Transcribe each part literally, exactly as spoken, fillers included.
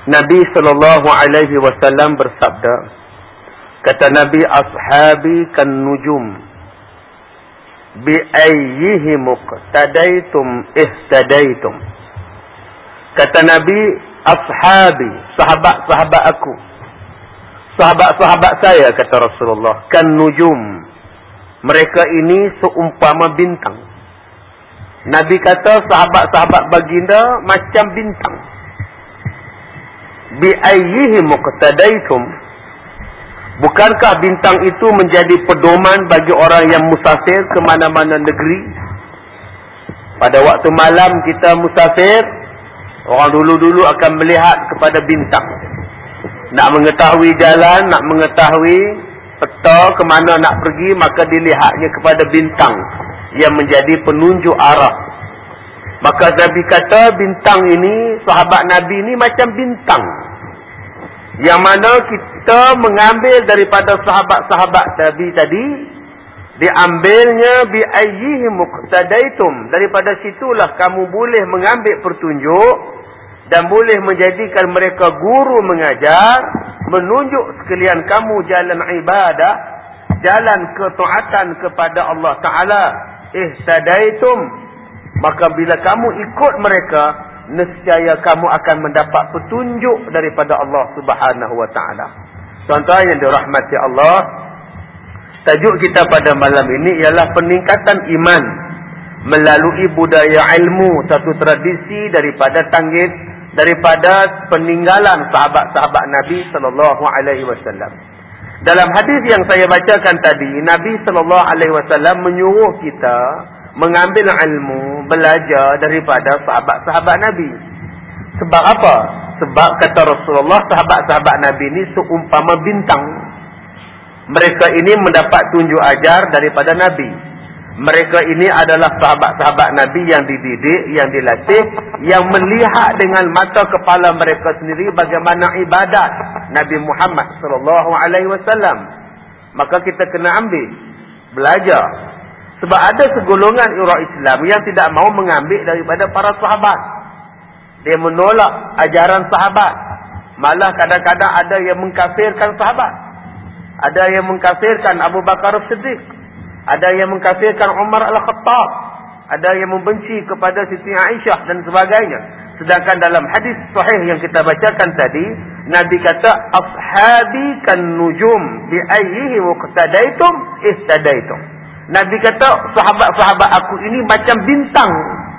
Nabi sallallahu alaihi wasallam bersabda, kata Nabi, ashabi kan nujum, bi ayyihi muqtadaitum ihtadaitum. Kata Nabi, ashabi, sahabat-sahabat aku, sahabat-sahabat saya, kata Rasulullah, kan nujum, mereka ini seumpama bintang. Nabi kata sahabat-sahabat baginda macam bintang. Bi ayyihi muqtadaitum, bukankah bintang itu menjadi pedoman bagi orang yang musafir ke mana-mana negeri? Pada waktu malam kita musafir, orang dulu-dulu akan melihat kepada bintang. Nak mengetahui jalan, nak mengetahui peta ke mana nak pergi, maka dilihatnya kepada bintang yang menjadi penunjuk arah. Maka Nabi kata bintang ini, sahabat Nabi ini macam bintang, yang mana kita mengambil daripada sahabat-sahabat Nabi tadi, diambilnya bi ayyihi muqtadaitum, daripada situlah kamu boleh mengambil petunjuk dan boleh menjadikan mereka guru mengajar, menunjuk sekalian kamu jalan ibadah, jalan ketaatan kepada Allah Ta'ala. Ihtadaitum, maka bila kamu ikut mereka, nescaya kamu akan mendapat petunjuk daripada Allah Subhanahu wa Ta'ala. Tuan-tuan yang dirahmati Allah, tajuk kita pada malam ini ialah peningkatan iman melalui budaya ilmu, satu tradisi daripada tanggit, daripada peninggalan sahabat-sahabat Nabi sallallahu alaihi wasallam. Dalam hadis yang saya bacakan tadi, Nabi sallallahu alaihi wasallam menyuruh kita mengambil ilmu, belajar daripada sahabat-sahabat Nabi. Sebab apa? Sebab kata Rasulullah, sahabat-sahabat Nabi ini seumpama bintang. Mereka ini mendapat tunjuk ajar daripada Nabi. Mereka ini adalah sahabat-sahabat Nabi yang dididik, yang dilatih, yang melihat dengan mata kepala mereka sendiri bagaimana ibadat Nabi Muhammad sallallahu alaihi wasallam. Maka kita kena ambil, belajar. Sebab ada segolongan orang Islam yang tidak mahu mengambil daripada para sahabat. Dia menolak ajaran sahabat. Malah kadang-kadang ada yang mengkafirkan sahabat. Ada yang mengkafirkan Abu Bakar As-Siddiq. Ada yang mengkafirkan Umar Al-Khattab. Ada yang membenci kepada Siti Aisyah dan sebagainya. Sedangkan dalam hadis sahih yang kita bacakan tadi, Nabi kata, ashabi kan nujum, bi ayyihi muqtadaitum ihtadaitum. Nabi kata, sahabat-sahabat aku ini macam bintang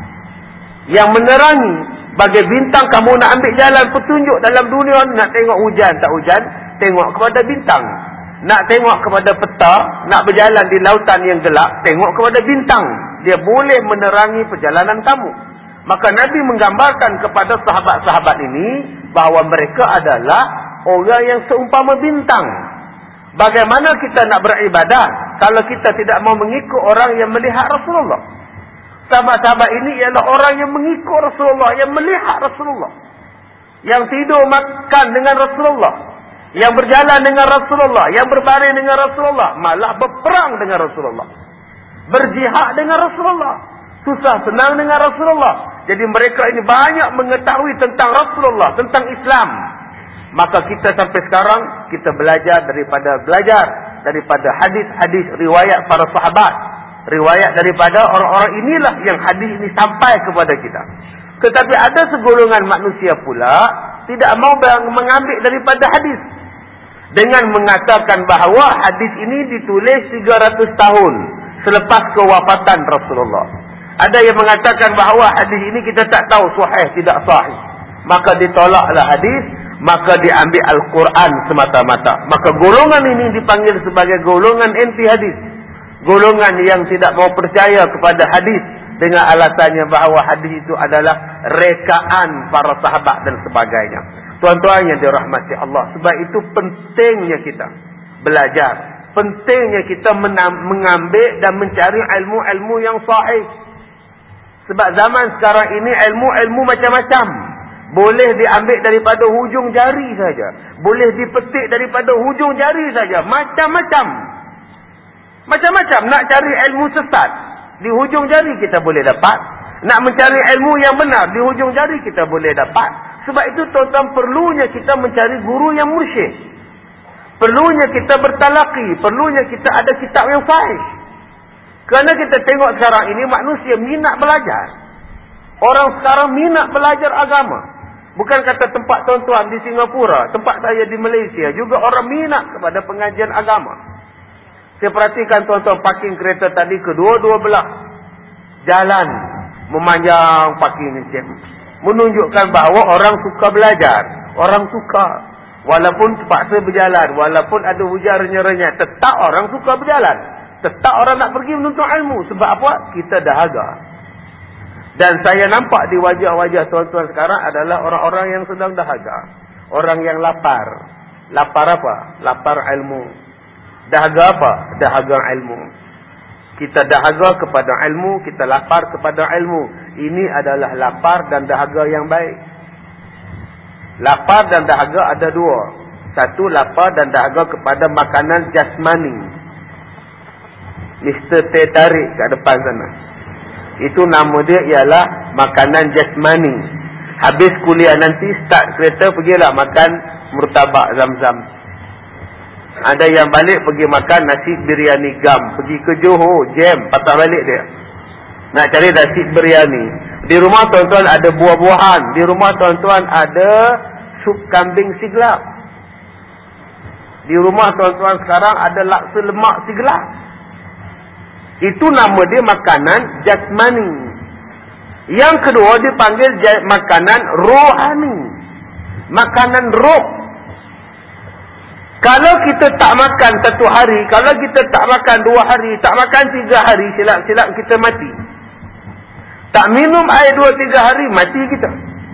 yang menerangi. Bagai bintang, kamu nak ambil jalan petunjuk dalam dunia, nak tengok hujan tak hujan, tengok kepada bintang. Nak tengok kepada peta, nak berjalan di lautan yang gelap, tengok kepada bintang. Dia boleh menerangi perjalanan kamu. Maka Nabi menggambarkan kepada sahabat-sahabat ini bahawa mereka adalah orang yang seumpama bintang. Bagaimana kita nak beribadah kalau kita tidak mau mengikut orang yang melihat Rasulullah? Sahabat-sahabat ini ialah orang yang mengikut Rasulullah, yang melihat Rasulullah, yang tidur makan dengan Rasulullah, yang berjalan dengan Rasulullah, yang berbaring dengan Rasulullah, malah berperang dengan Rasulullah, berjihad dengan Rasulullah, susah senang dengan Rasulullah. Jadi mereka ini banyak mengetahui tentang Rasulullah, tentang Islam. Maka kita sampai sekarang, kita belajar daripada belajar daripada hadis-hadis riwayat para sahabat, riwayat daripada orang-orang inilah yang hadis ini sampai kepada kita. Tetapi ada segolongan manusia pula tidak mau mengambil daripada hadis, dengan mengatakan bahawa hadis ini ditulis tiga ratus tahun selepas kewafatan Rasulullah. Ada yang mengatakan bahawa hadis ini kita tak tahu sahih tidak sahih. Maka ditolaklah hadis, maka diambil Al-Quran semata-mata. Maka golongan ini dipanggil sebagai golongan anti hadis. Golongan yang tidak mau percaya kepada hadis dengan alasannya bahawa hadis itu adalah rekaan para sahabat dan sebagainya. Tuan-tuan yang dirahmati Allah, sebab itu pentingnya kita belajar, pentingnya kita mengambil dan mencari ilmu-ilmu yang sahih. Sebab zaman sekarang ini ilmu-ilmu macam-macam. Boleh diambil daripada hujung jari saja, boleh dipetik daripada hujung jari saja, macam-macam. Macam-macam. Nak cari ilmu sesat, di hujung jari kita boleh dapat. Nak mencari ilmu yang benar, di hujung jari kita boleh dapat. Sebab itu tuan-tuan, perlunya kita mencari guru yang mursyid. Perlunya kita bertalaqi. Perlunya kita ada kitab yang sahih. Kerana kita tengok sekarang ini manusia minat belajar. Orang sekarang minat belajar agama. Bukan kata tempat tuan-tuan di Singapura, tempat saya di Malaysia, juga orang minat kepada pengajian agama. Saya perhatikan tuan-tuan parking kereta tadi kedua-dua belah jalan memanjang parking jam. Menunjukkan bahawa orang suka belajar. Orang suka. Walaupun terpaksa berjalan. Walaupun ada hujan renyah-renyah. Tetap orang suka berjalan. Tetap orang nak pergi menuntut ilmu. Sebab apa? Kita dahaga. Dan saya nampak di wajah-wajah tuan-tuan sekarang adalah orang-orang yang sedang dahaga. Orang yang lapar. Lapar apa? Lapar ilmu. Dahaga apa? Dahaga ilmu. Kita dahaga kepada ilmu, kita lapar kepada ilmu. Ini adalah lapar dan dahaga yang baik. Lapar dan dahaga ada dua. Satu, lapar dan dahaga kepada makanan jasmani. Mister Teh tarik kat depan sana. Itu nama dia ialah makanan jasmani. Habis kuliah nanti, start kereta, pergilah makan murtabak Zam-Zam. Ada yang balik pergi makan nasi biryani gam. Pergi ke Johor, jam, patah balik dia. Nak cari nasi biryani. Di rumah tuan-tuan ada buah-buahan. Di rumah tuan-tuan ada sup kambing siglap. Di rumah tuan-tuan sekarang ada laksa lemak siglap. Itu nama dia makanan jasmani. Yang kedua dipanggil makanan rohani. Makanan roh. Kalau kita tak makan satu hari, kalau kita tak makan dua hari, tak makan tiga hari, silap-silap kita mati. Tak minum air dua tiga hari, mati kita.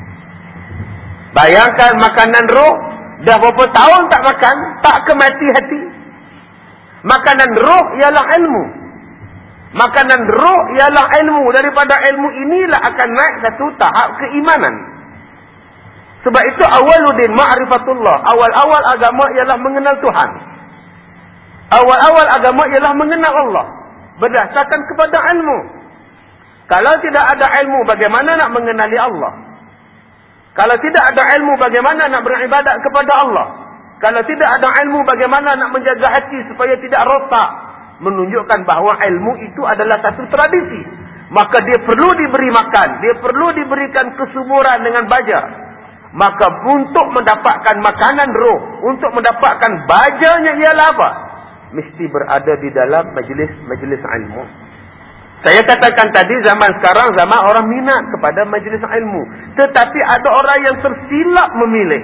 Bayangkan makanan roh, dah berapa tahun tak makan, tak ke mati hati. Makanan roh ialah ilmu. Makanan roh ialah ilmu. Daripada ilmu inilah akan naik satu tahap keimanan. Sebab itu awaluddin ma'rifatullah. Awal-awal agama ialah mengenal Tuhan. Awal-awal agama ialah mengenal Allah. Berdasarkan kepada ilmu. Kalau tidak ada ilmu, bagaimana nak mengenali Allah? Kalau tidak ada ilmu, bagaimana nak beribadat kepada Allah? Kalau tidak ada ilmu, bagaimana nak menjaga hati supaya tidak rosak? Menunjukkan bahawa ilmu itu adalah satu tradisi. Maka dia perlu diberi makan. Dia perlu diberikan kesuburan dengan baja. Maka untuk mendapatkan makanan roh, untuk mendapatkan bajanya ialah apa? Mesti berada di dalam majlis-majlis ilmu. Saya katakan tadi, zaman sekarang zaman orang minat kepada majlis ilmu. Tetapi ada orang yang tersilap memilih.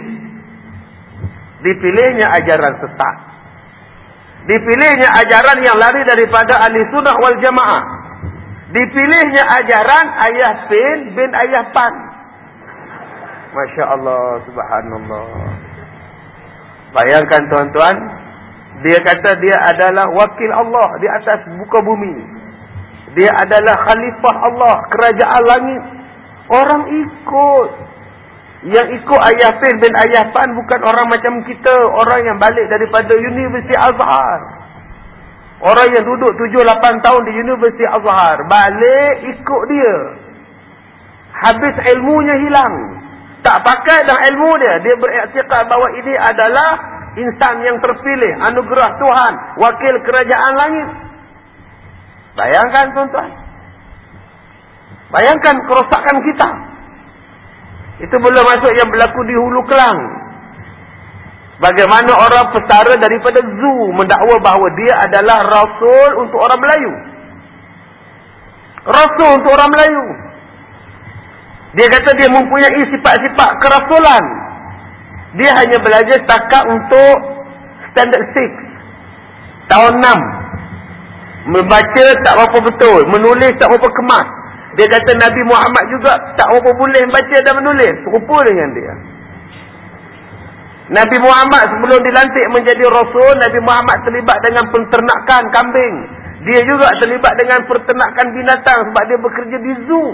Dipilihnya ajaran sesat. Dipilihnya ajaran yang lari daripada ahli sunnah wal jamaah. Dipilihnya ajaran ayah pin bin ayah pan. Masya Allah, subhanallah. Bayangkan tuan-tuan, dia kata dia adalah wakil Allah di atas muka bumi. Dia adalah khalifah Allah, kerajaan langit. Orang ikut. Yang ikut ayah Fin bin ayah Pan bukan orang macam kita. Orang yang balik daripada Universiti Azhar. Orang yang duduk tujuh lapan tahun di Universiti Azhar. Balik ikut dia. Habis ilmunya hilang. Tak pakai dah ilmu dia. Dia beriktikad bahawa ini adalah insan yang terpilih. Anugerah Tuhan. Wakil kerajaan langit. Bayangkan tuan-tuan. Bayangkan kerosakan kita. Itu belum masuk yang berlaku di Hulu Kelang. Bagaimana orang pesara daripada zoo mendakwa bahawa dia adalah Rasul untuk orang Melayu. Rasul untuk orang Melayu. Dia kata dia mempunyai sifat-sifat kerasulan. Dia hanya belajar setakat untuk standard enam. Tahun enam. Membaca tak berapa betul. Menulis tak berapa kemas. Dia kata Nabi Muhammad juga tak berapa boleh baca dan menulis. Serupa dengan dia. Nabi Muhammad sebelum dilantik menjadi Rasul, Nabi Muhammad terlibat dengan penternakan kambing. Dia juga terlibat dengan peternakan binatang sebab dia bekerja di zoo.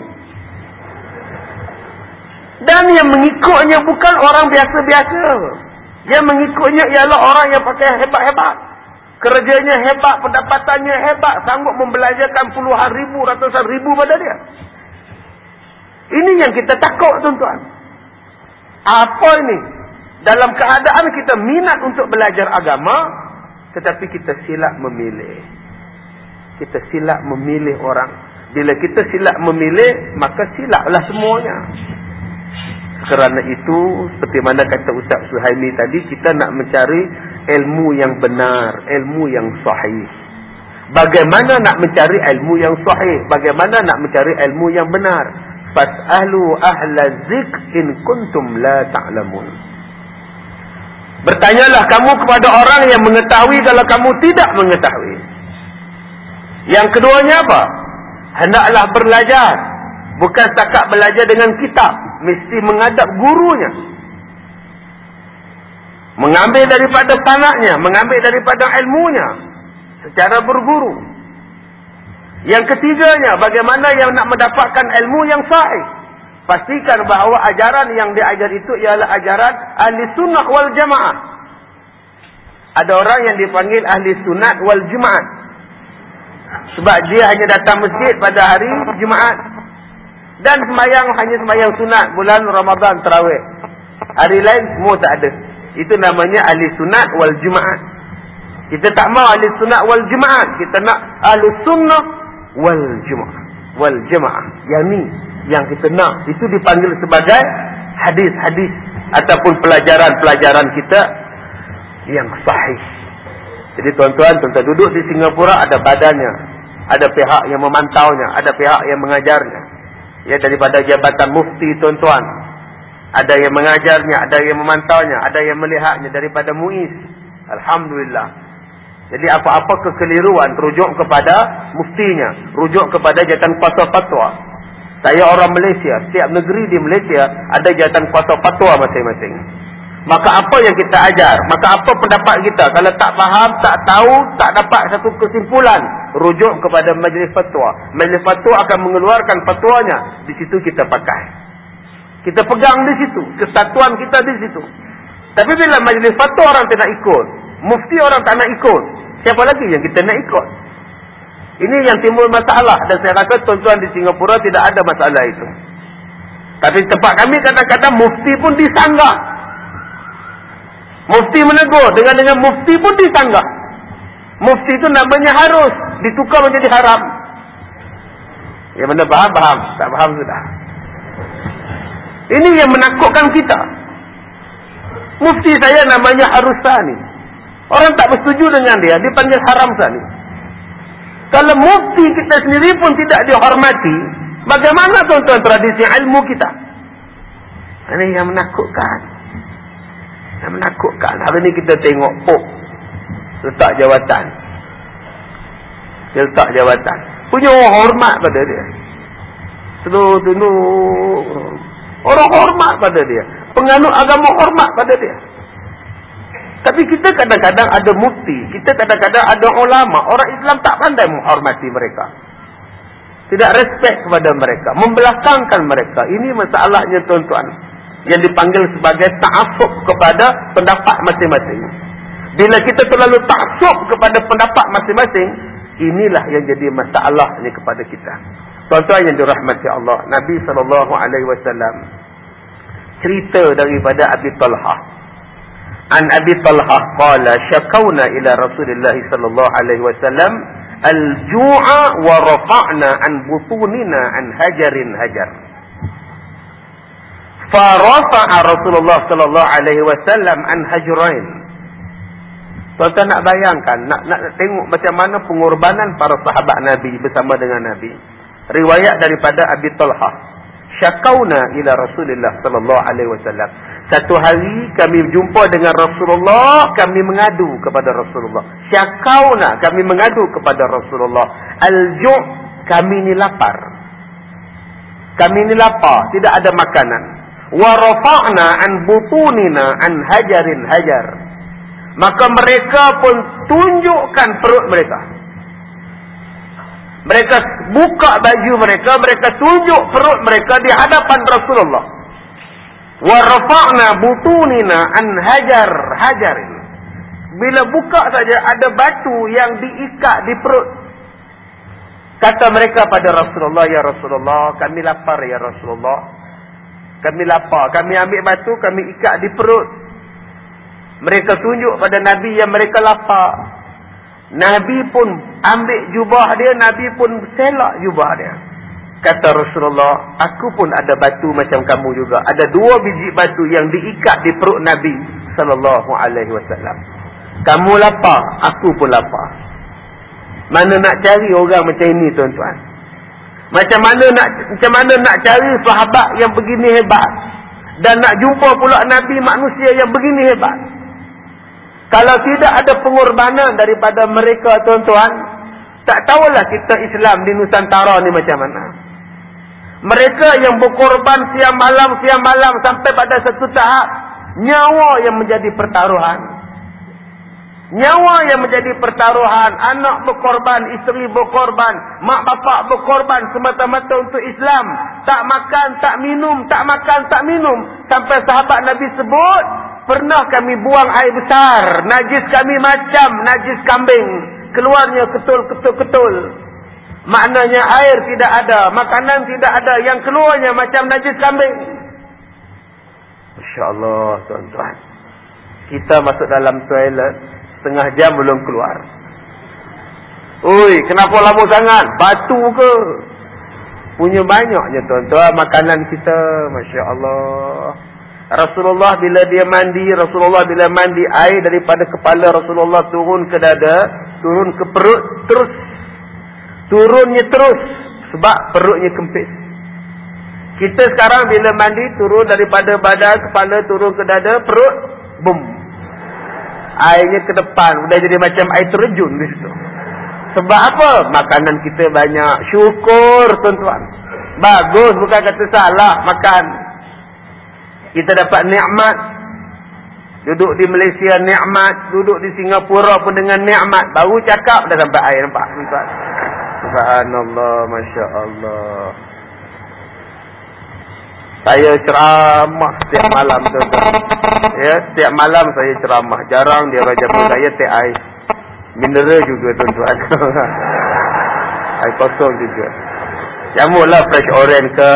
Dan yang mengikutnya bukan orang biasa-biasa. Yang mengikutnya ialah orang yang pakai hebat-hebat. Kerjanya hebat, pendapatannya hebat. Sanggup membelajarkan puluhan ribu, ratusan ribu pada dia. Ini yang kita takut tuan-tuan. Apa ini? Dalam keadaan kita minat untuk belajar agama, tetapi kita silap memilih. Kita silap memilih orang. Bila kita silap memilih, maka silaplah semuanya. Kerana itu, seperti mana kata Ustaz Suhaimi tadi, kita nak mencari ilmu yang benar, ilmu yang sahih. Bagaimana nak mencari ilmu yang sahih? Bagaimana nak mencari ilmu yang benar? Fas'alu ahla zik in kuntum la ta'lamun. Bertanyalah kamu kepada orang yang mengetahui kalau kamu tidak mengetahui. Yang keduanya apa? Hendaklah belajar. Bukan setakat belajar dengan kitab. Mesti menghadap gurunya. Mengambil daripada panaknya. Mengambil daripada ilmunya. Secara berguru. Yang ketiganya, bagaimana yang nak mendapatkan ilmu yang sahih. Pastikan bahawa ajaran yang diajar itu ialah ajaran ahli sunnah wal jamaah. Ada orang yang dipanggil ahli sunnah wal jamaah. Sebab dia hanya datang masjid pada hari Jumaat. Dan sembahyang hanya sembahyang sunat bulan Ramadan tarawih. Hari lain semua tak ada. Itu namanya ahli sunat wal jamaah. Kita tak mau ahli sunat wal jamaah. Kita nak ahli sunnah wal jamaah. Wal jamaah. Yang ni yang kita nak. Itu dipanggil sebagai hadis-hadis ataupun pelajaran-pelajaran kita yang sahih. Jadi tuan-tuan, tuan-tuan duduk di Singapura, ada badannya, ada pihak yang memantaunya, ada pihak yang mengajarnya. Ya, daripada jabatan mufti tuan-tuan, ada yang mengajarnya, ada yang memantaunya, ada yang melihatnya daripada MUIS. Alhamdulillah. Jadi apa-apa kekeliruan rujuk kepada muftinya, rujuk kepada jabatan kuasa fatwa. Saya orang Malaysia, setiap negeri di Malaysia ada jabatan kuasa fatwa masing-masing. Maka apa yang kita ajar, maka apa pendapat kita, kalau tak faham, tak tahu, tak dapat satu kesimpulan, rujuk kepada majlis fatwa. Majlis fatwa akan mengeluarkan fatwanya, di situ kita pakai. Kita pegang di situ, kesatuan kita di situ. Tapi bila majlis fatwa orang tak nak ikut, mufti orang tak nak ikut, siapa lagi yang kita nak ikut? Ini yang timbul masalah, dan saya rasa tuan-tuan di Singapura tidak ada masalah itu. Tapi tempat kami kadang-kadang mufti pun disanggah. Mufti menegur, dengan dengan mufti pun disanggah. Mufti itu namanya harus ditukar menjadi haram. Yang mana faham, faham. Tak faham sudah. Ini yang menakutkan kita. Mufti saya namanya Harusani. Orang tak bersetuju dengan dia, dipanggil haram sani. Kalau mufti kita sendiri pun tidak dihormati, bagaimana tuan-tuan tradisi ilmu kita? Ini yang menakutkan. Yang menakutkan. Hari ni kita tengok Pop letak jawatan. Dia letak jawatan. Punya orang hormat pada dia. Tunduk-tunduk. Orang hormat pada dia. Penganut agama hormat pada dia. Tapi kita kadang-kadang ada mufti. Kita kadang-kadang ada ulama. Orang Islam tak pandai menghormati mereka. Tidak respect kepada mereka. Membelakangkan mereka. Ini masalahnya tuan-tuan. Yang dipanggil sebagai ta'assub kepada pendapat masing-masing. Bila kita terlalu ta'assub kepada pendapat masing-masing, inilah yang jadi masalah ini kepada kita. Tuan-tuan yang dirahmati Allah, Nabi sallallahu alaihi wasallam cerita daripada Abi Talhah. An Abi Talhah qala syakawna ila Rasulillah sallallahu alaihi wasallam al-ju'a wa rafa'na an butunina an hajarin hajar. Fa rafa'a Rasulullah sallallahu alaihi wasallam an hajrain. Tuan-tuan nak bayangkan, nak, nak tengok macam mana pengorbanan para sahabat Nabi bersama dengan Nabi. Riwayat daripada Abi Talhah. Syakawna ila Rasulillah sallallahu alaihi wasallam. Satu hari kami jumpa dengan Rasulullah, kami mengadu kepada Rasulullah. Syakawna, kami mengadu kepada Rasulullah. Al-ju', kami ni lapar. Kami ni lapar, tidak ada makanan. Wa rafa'na an butunina an hajarin hajar. Maka mereka pun tunjukkan perut mereka. Mereka buka baju mereka, mereka tunjuk perut mereka di hadapan Rasulullah. Wa rafa'na butunina an hajar hajarin. Bila buka saja ada batu yang diikat di perut. Kata mereka pada Rasulullah, ya Rasulullah, kami lapar ya Rasulullah. Kami lapar. Kami ambil batu, kami ikat di perut. Mereka tunjuk pada Nabi yang mereka lapar. Nabi pun ambil jubah dia, Nabi pun selak jubah dia. Kata Rasulullah, aku pun ada batu macam kamu juga. Ada dua biji batu yang diikat di perut Nabi sallallahu alaihi wasallam. Kamu lapar, aku pun lapar. Mana nak cari orang macam ini, tuan-tuan? Macam mana nak macam mana nak cari sahabat yang begini hebat dan nak jumpa pula Nabi manusia yang begini hebat? Kalau tidak ada pengorbanan daripada mereka, tuan-tuan, tak tahulah kita Islam di Nusantara ni macam mana. Mereka yang berkorban siang malam, siang malam sampai pada satu tahap nyawa yang menjadi pertaruhan. Nyawa yang menjadi pertaruhan. Anak berkorban, isteri berkorban, mak bapak berkorban semata-mata untuk Islam. Tak makan, tak minum, tak makan, tak minum. Sampai sahabat Nabi sebut, pernah kami buang air besar, najis kami macam najis kambing. Keluarnya ketul-ketul-ketul. Maknanya air tidak ada, makanan tidak ada, yang keluarnya macam najis kambing. Masya Allah, tuan-tuan. Kita masuk dalam toilet, setengah jam belum keluar. Oi, kenapa lama sangat? Batu ke? Punya banyaknya, tuan-tuan, makanan kita. Masya Allah. Rasulullah bila dia mandi, Rasulullah bila mandi, air daripada kepala Rasulullah turun ke dada, turun ke perut, terus turunnya terus sebab perutnya kempis. Kita sekarang bila mandi turun daripada badan, kepala turun ke dada, perut, bum. Airnya ke depan, udah jadi macam air terjun di situ. Sebab apa? Makanan kita banyak. Syukur, tuan-tuan. Bagus, bukan kata salah makan. Kita dapat nikmat. Duduk di Malaysia nikmat, duduk di Singapura pun dengan nikmat. Baru cakap dah sampai air, nampak tuan-tuan. Subhanallah, Masya Allah. Saya ceramah setiap malam, tuan-tuan. Ya, setiap malam saya ceramah. Jarang dia baca pun saya teh air. Mineral juga, tuan-tuan. Air kosong juga. Jamulah fresh orange ke,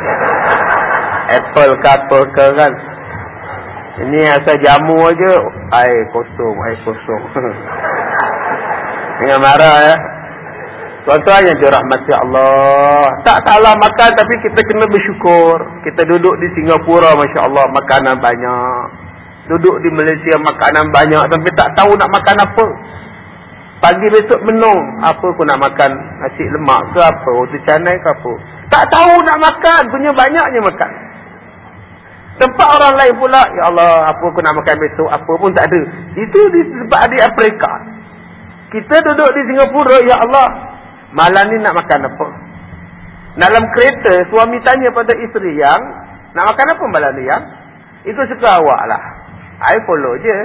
apple ke apa ke kan. Ini asal jamu aja, air kosong, air kosong. Jangan marah ya. Tuan-tuan yang dirahmati Allah. Tak salah makan, tapi kita kena bersyukur. Kita duduk di Singapura, Masya Allah, makanan banyak. Duduk di Malaysia, makanan banyak. Tapi tak tahu nak makan apa. Pagi besok menung, apa aku nak makan? Nasi lemak ke apa? Roti canai ke apa? Tak tahu nak makan, punya banyaknya makan. Tempat orang lain pula, ya Allah, apa aku nak makan besok? Apa pun tak ada. Itu di tempat di Afrika. Kita duduk di Singapura, ya Allah, malam ni nak makan apa? Dalam kereta, suami tanya pada isteri yang, nak makan apa malam ni yang? Itu suka awak lah. I follow je.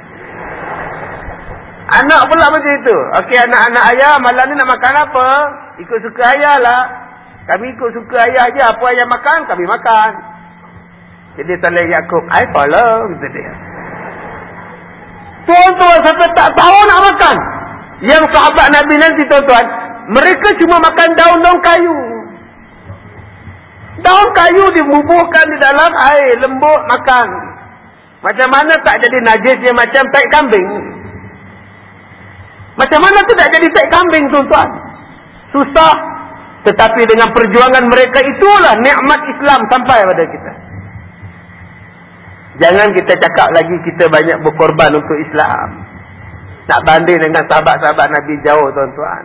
Anak pula macam itu. Okey, anak-anak ayah, malam ni nak makan apa? Ikut suka ayah lah. Kami ikut suka ayah je. Apa ayah makan, kami makan. Jadi Saleh Yaakob, I follow. Kata dia. Tuan-tuan sampai tak tahu nak makan. Yang sahabat Nabi nanti, tuan-tuan, mereka cuma makan daun-daun kayu. Daun kayu dibubuhkan di dalam air, lembut, makan. Macam mana tak jadi najisnya macam tai kambing? Macam mana tidak jadi tai kambing, tuan-tuan? Susah. Tetapi dengan perjuangan mereka, itulah nikmat Islam sampai pada kita. Jangan kita cakap lagi kita banyak berkorban untuk Islam. Nak banding dengan sahabat-sahabat Nabi jauh, tuan-tuan.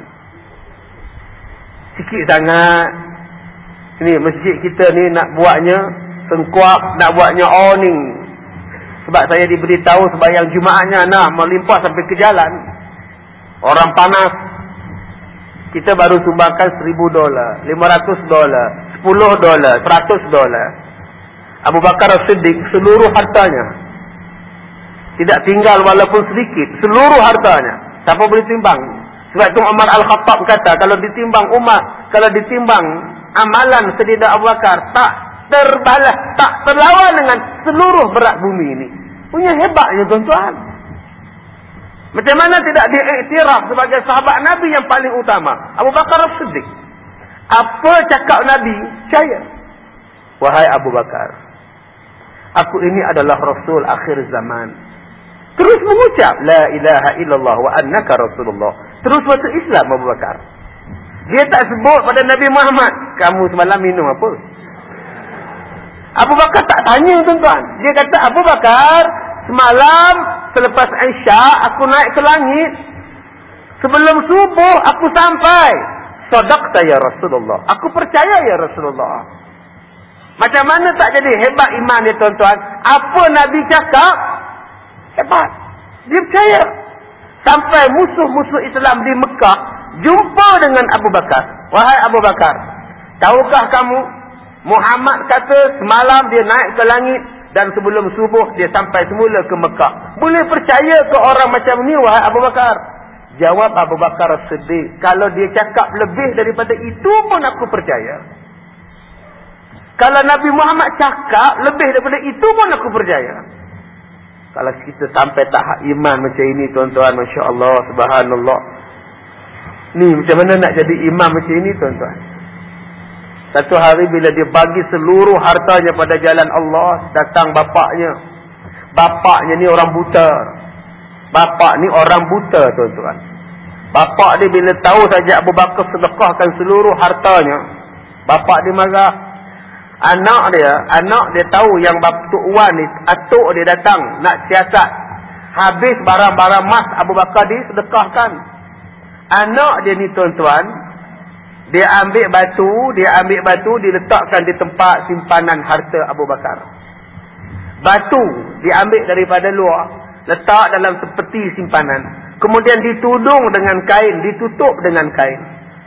Sikit sangat. Ini masjid kita ni nak buatnya sengkuap, nak buatnya awning. Sebab saya diberitahu sebayang Jumaatnya nak melimpah sampai ke jalan. Orang panas. Kita baru sumbangkan seribu dolar, lima ratus dolar, sepuluh dolar, seratus dolar. Abu Bakar As-Siddiq seluruh hartanya. Tidak tinggal walaupun sedikit, seluruh hartanya. Siapa boleh timbang? Sebab itu Umar Al-Khattab kata, kalau ditimbang umat, kalau ditimbang amalan Sayyidina Abu Bakar, tak terbalas, tak terlawan dengan seluruh berat bumi ini. Punya hebatnya, tuan-tuan. Macam mana tidak diiktiraf sebagai sahabat Nabi yang paling utama? Abu Bakar As-Siddiq. Apa cakap Nabi? Percaya. Wahai Abu Bakar, aku ini adalah Rasul akhir zaman. Terus mengucap la ilaha illallah wa annaka Rasulullah. Terus masuk Islam Abu Bakar. Dia tak sebut pada Nabi Muhammad, kamu semalam minum apa? Abu Bakar tak tanya tuan-tuan. Dia kata, Abu Bakar, semalam selepas Isyak aku naik ke langit. Sebelum subuh aku sampai. Sadaqta ya Rasulullah. Aku percaya ya Rasulullah. Macam mana tak jadi hebat iman dia tuan-tuan? Apa Nabi cakap? Hebat. Dia percaya. Sampai musuh-musuh Islam di Mekah jumpa dengan Abu Bakar. Wahai Abu Bakar, tahukah kamu Muhammad kata semalam dia naik ke langit dan sebelum subuh dia sampai semula ke Mekah. Boleh percaya ke orang macam ni wahai Abu Bakar? Jawab Abu Bakar Siddiq, kalau dia cakap lebih daripada itu pun aku percaya. Kalau Nabi Muhammad cakap lebih daripada itu pun aku percaya. Kalau kita sampai tahap iman macam ini tuan-tuan, Masya Allah, Subhanallah. Ni macam mana nak jadi imam macam ini tuan-tuan? Satu hari bila dia bagi seluruh hartanya pada jalan Allah, datang bapaknya. Bapaknya ni orang buta. Bapak ni orang buta tuan-tuan. Bapak dia bila tahu saja Abu Bakar sedekahkan seluruh hartanya, bapak dia marah. Anak dia, anak dia tahu yang Tok Wan ni, atuk dia datang nak siasat. Habis barang-barang emas Abu Bakar disedekahkan. Anak dia ni tuan-tuan, dia ambil batu, dia ambil batu, diletakkan di tempat simpanan harta Abu Bakar. Batu diambil daripada luar, letak dalam peti simpanan. Kemudian ditudung dengan kain, ditutup dengan kain.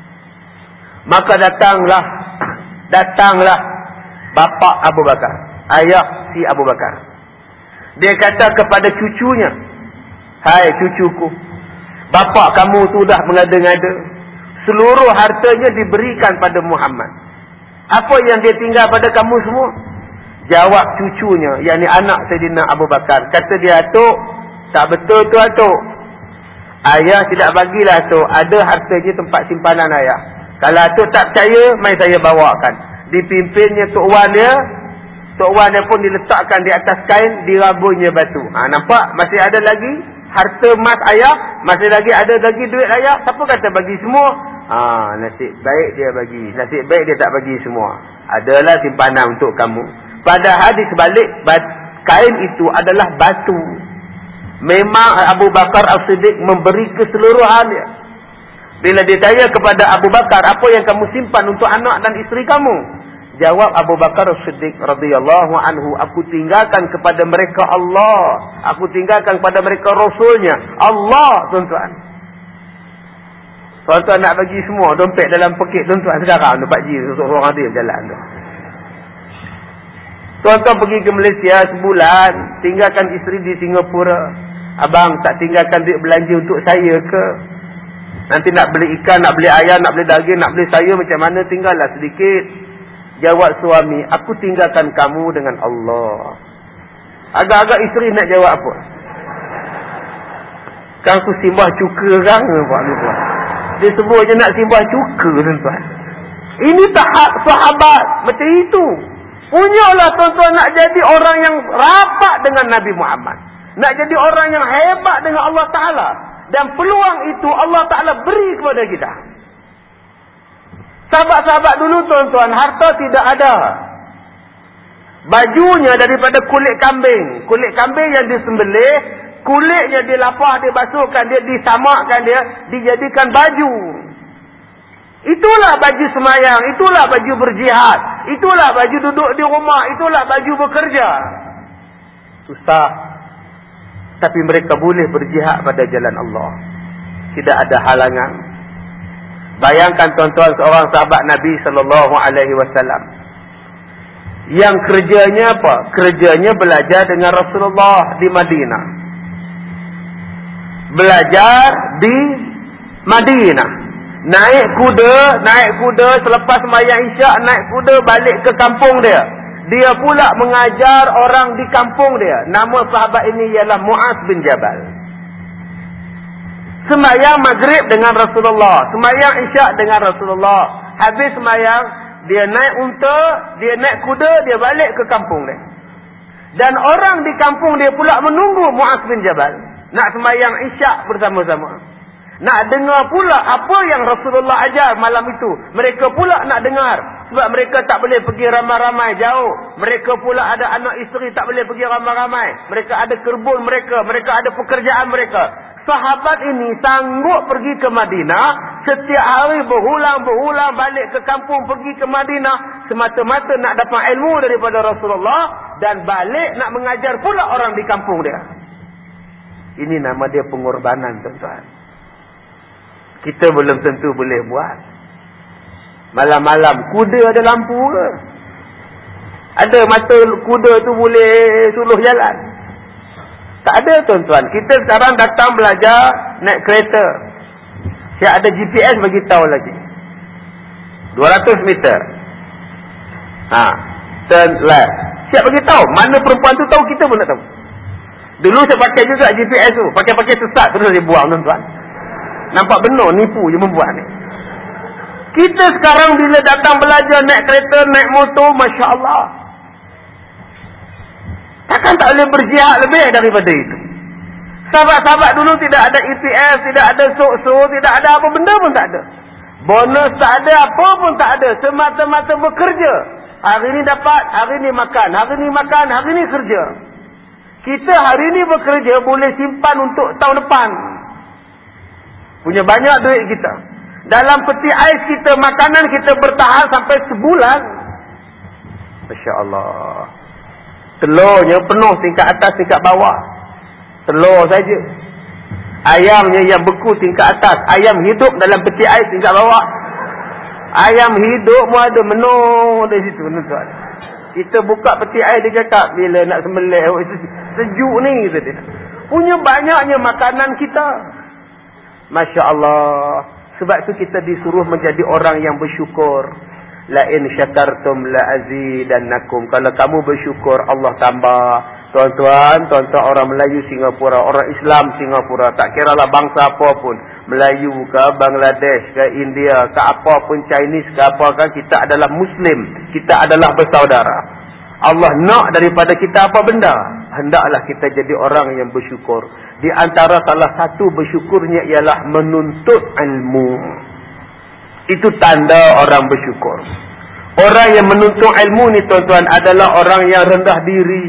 Maka datanglah, datanglah bapa Abu Bakar, ayah si Abu Bakar. Dia kata kepada cucunya, hai cucuku, bapa kamu tu dah mengada-ngada. Seluruh hartanya diberikan pada Muhammad. Apa yang dia tinggal pada kamu semua? Jawab cucunya, yakni anak Saidina Abu Bakar. Kata dia, Atuk, tak betul tu Atuk. Ayah tidak bagilah Atuk. Ada hartanya tempat simpanan ayah. Kalau Atuk tak percaya, mai saya bawakan. Dipimpinnya Tok Wan dia. Tok Wan dia pun diletakkan di atas kain, dirabunya batu. Ha, nampak? Masih ada lagi harta emas ayah. Masih lagi ada lagi duit ayah. Siapa kata bagi semua? Ha, nasib baik dia bagi. Nasib baik dia tak bagi semua. Adalah simpanan untuk kamu. Padahal di sebalik kain itu adalah batu. Memang Abu Bakar As-Siddiq memberi keseluruhan dia. Bila ditanya kepada Abu Bakar, apa yang kamu simpan untuk anak dan isteri kamu? Jawab Abu Bakar As-Siddiq radhiyallahu anhu, aku tinggalkan kepada mereka Allah. Aku tinggalkan kepada mereka Rasulnya. Allah, tuan-tuan. Tuan-tuan nak bagi semua dompet dalam pekik tuan-tuan sekarang. Pak Ji, seorang dia berjalan tu. Tuan-tuan pergi ke Malaysia sebulan, tinggalkan isteri di Singapura. Abang tak tinggalkan duit belanja untuk saya ke? Nanti nak beli ikan, nak beli ayam, nak beli daging, nak beli sayur macam mana, tinggallah sedikit. Jawab suami, aku tinggalkan kamu dengan Allah. Agak-agak isteri nak jawab apa? Kan aku simbah cuka kan? Dia sebut je nak simbah cuka tuan-tuan. Ini tahap sahabat macam itu. Punyalah tuan-tuan nak jadi orang yang rapat dengan Nabi Muhammad. Nak jadi orang yang hebat dengan Allah Ta'ala. Dan peluang itu Allah Ta'ala beri kepada kita. Sahabat-sahabat dulu tuan-tuan, harta tidak ada. Bajunya daripada kulit kambing. Kulit kambing yang disembelih, kulitnya dilapah, dibasuhkan, dia disamakkan, dia dijadikan baju. Itulah baju semayang, itulah baju berjihad, itulah baju duduk di rumah, itulah baju bekerja. Susah. Tapi mereka boleh berjihad pada jalan Allah. Tidak ada halangan. Bayangkan tuan-tuan seorang sahabat Nabi sallallahu alaihi wasallam yang kerjanya apa? Kerjanya belajar dengan Rasulullah di Madinah. Belajar di Madinah. Naik kuda, naik kuda selepas sembahyang Isyak, naik kuda balik ke kampung dia. Dia pula mengajar orang di kampung dia. Nama sahabat ini ialah Muaz bin Jabal. Sembahyang maghrib dengan Rasulullah, sembahyang Isyak dengan Rasulullah. Habis sembahyang, dia naik unta, dia naik kuda, dia balik ke kampung dia. Dan orang di kampung dia pula menunggu Muaz bin Jabal nak sembahyang Isyak bersama-sama. Nak dengar pula apa yang Rasulullah ajar malam itu. Mereka pula nak dengar. Sebab mereka tak boleh pergi ramai-ramai jauh. Mereka pula ada anak isteri tak boleh pergi ramai-ramai. Mereka ada kebun mereka. Mereka ada pekerjaan mereka. Sahabat ini sanggup pergi ke Madinah. Setiap hari berulang-berulang balik ke kampung pergi ke Madinah. Semata-mata nak dapat ilmu daripada Rasulullah. Dan balik nak mengajar pula orang di kampung dia. Ini nama dia pengorbanan, tuan-tuan. Kita belum tentu boleh buat. Malam-malam kuda ada lampu ke? Ada mata kuda tu boleh suluh jalan? Tak ada, tuan-tuan. Kita sekarang datang belajar naik kereta. Siap ada G P S bagi tahu lagi. dua ratus meter. Ha, turn left. Siap bagi tahu. Mana perempuan tu tahu, kita pun tak tahu. Dulu saya pakai juga G P S tu. Pakai-pakai sesat terus dia buang, tuan-tuan. Nampak benar nipu je membuat ni. Kita sekarang bila datang belajar naik kereta, naik motor, Masya Allah. Takkan tak boleh berjihad lebih daripada itu. Sahabat-sahabat dulu tidak ada E P S, tidak ada sok-so, tidak ada apa benda pun tak ada. Bonus tak ada, apa pun tak ada. Semata-mata bekerja. Hari ni dapat, hari ni makan. Hari ni makan, hari ni kerja. Kita hari ni bekerja boleh simpan untuk tahun depan. Punya banyak duit kita. Dalam peti ais kita, makanan kita bertahan sampai sebulan. Masya Allah. Telurnya penuh tingkat atas, tingkat bawah. Telur saja. Ayamnya yang beku tingkat atas. Ayam hidup dalam peti ais tingkat bawah. Ayam hidup pun ada menung dari situ. Tuan. Kita buka peti ais, dia cakap bila nak sembelih sejuk ni. Punya banyaknya makanan kita. Masya Allah. Sebab tu kita disuruh menjadi orang yang bersyukur. La in syakartum la azidannakum. Kalau kamu bersyukur, Allah tambah. Tuan-tuan, tuan-tuan orang Melayu Singapura, orang Islam Singapura, tak kiralah bangsa apa pun, Melayu ke, Bangladesh ke, India ke, apa pun, Chinese ke apa kan, kita adalah Muslim. Kita adalah bersaudara. Allah nak daripada kita apa benda? Hendaklah kita jadi orang yang bersyukur. Di antara salah satu bersyukurnya ialah menuntut ilmu. Itu tanda orang bersyukur. Orang yang menuntut ilmu ni, tuan-tuan, adalah orang yang rendah diri.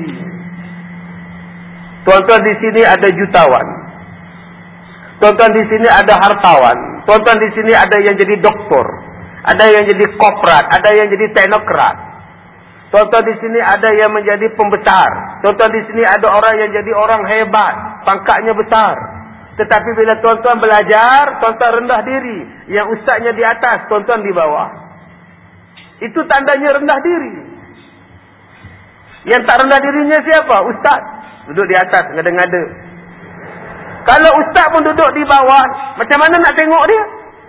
Tuan-tuan di sini ada jutawan. Tuan-tuan di sini ada hartawan. Tuan-tuan di sini ada yang jadi doktor. Ada yang jadi korporat. Ada yang jadi teknokrat. Tuan-tuan di sini ada yang menjadi pembesar. Tuan-tuan di sini ada orang yang jadi orang hebat. Pangkatnya besar. Tetapi bila tuan-tuan belajar, tuan-tuan rendah diri. Yang ustaznya di atas, tuan-tuan di bawah. Itu tandanya rendah diri. Yang tak rendah dirinya siapa? Ustaz. Duduk di atas, ngada-ngada. Kalau ustaz pun duduk di bawah, macam mana nak tengok dia?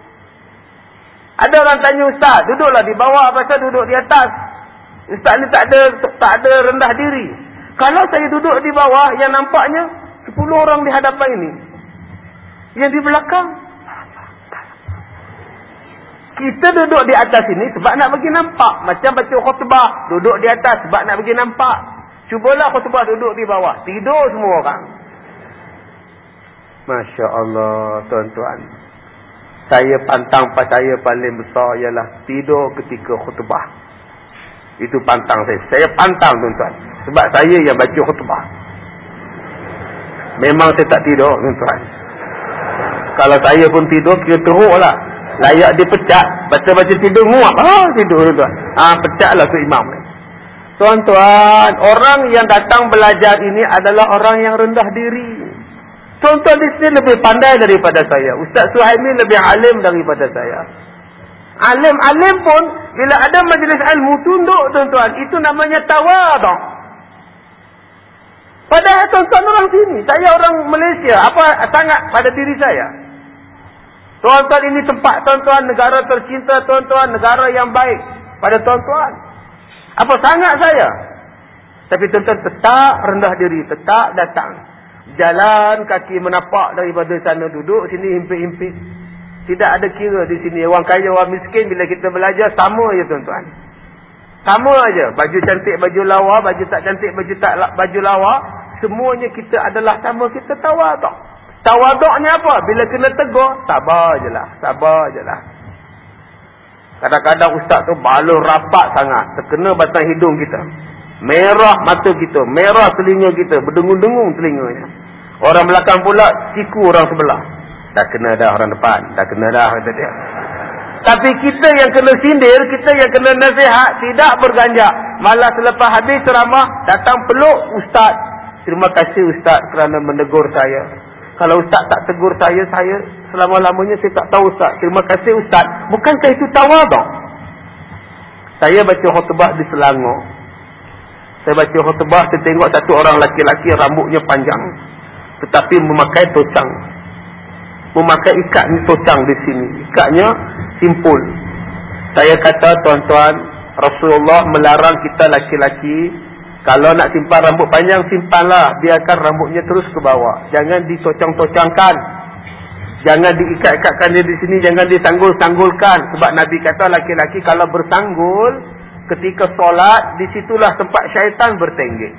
Ada orang tanya ustaz, duduklah di bawah, pasal duduk di atas. Ustaz ni tak ada tak ada rendah diri. Kalau saya duduk di bawah, yang nampaknya sepuluh orang di hadapan ini. Yang di belakang, kita duduk di atas ini sebab nak bagi nampak. Macam baca khutbah, duduk di atas sebab nak bagi nampak. Cubalah khutbah duduk di bawah, tidur semua orang. Masya Allah, tuan-tuan. Saya pantang saya paling besar ialah tidur ketika khutbah. Itu pantang saya. Saya pantang, tuan-tuan. Sebab saya yang baca khutbah. Memang saya tak tidur, tuan-tuan. Kalau saya pun tidur, kira teruk lah. Layak dipecat. Baca-baca tidur, nguap. Ah, tidur, tuan-tuan. Ah, pecatlah tu imam. Tuan-tuan, orang yang datang belajar ini adalah orang yang rendah diri. Tuan-tuan di sini lebih pandai daripada saya. Ustaz Suhaimi lebih alim daripada saya. Alim-alim pun, bila ada majlis ilmu, tunduk, tuan-tuan. Itu namanya tawaduk. Padahal tuan-tuan orang sini, saya orang Malaysia, apa sangat pada diri saya. Tuan-tuan, ini tempat tuan-tuan, negara tercinta tuan-tuan, negara yang baik pada tuan-tuan. Apa sangat saya. Tapi tuan-tuan tetap rendah diri, tetap datang. Jalan kaki menapak daripada sana, duduk sini himpit-himpit. Tidak ada kira di sini. Orang kaya, orang miskin, bila kita belajar, sama je tuan-tuan. Sama aja. Baju cantik, baju lawa. Baju tak cantik, baju tak baju lawa. Semuanya kita adalah sama. Kita tawaduk. Tawaduknya apa? Bila kena tegur, sabar je lah. Sabar je lah. Kadang-kadang ustaz tu balur rapat sangat. Terkena batang hidung kita. Merah mata kita. Merah telinga kita. Berdengung-dengung telinganya. Orang belakang pula siku orang sebelah. Dah kena dah orang depan. Dah kena dah, kata dia. Tapi kita yang kena sindir, kita yang kena nasihat, tidak berganjak. Malah selepas habis ceramah, datang peluk ustaz. Terima kasih ustaz kerana menegur saya. Kalau ustaz tak tegur saya, saya selama-lamanya saya tak tahu ustaz. Terima kasih ustaz. Bukankah itu tawaduk? Saya baca khutbah di Selangor. Saya baca khutbah, saya tengok satu orang laki-laki rambutnya panjang. Tetapi memakai tocang. Memakai ikat ni tocang di sini. Ikatnya simpul. Saya kata, tuan-tuan, Rasulullah melarang kita laki-laki, kalau nak simpan rambut panjang, simpanlah. Biarkan rambutnya terus ke bawah. Jangan ditocang-tocangkan. Jangan diikat-ikatkan dia di sini. Jangan disanggul-sanggulkan. Sebab Nabi kata laki-laki kalau bersanggul, ketika solat, disitulah tempat syaitan bertenggek.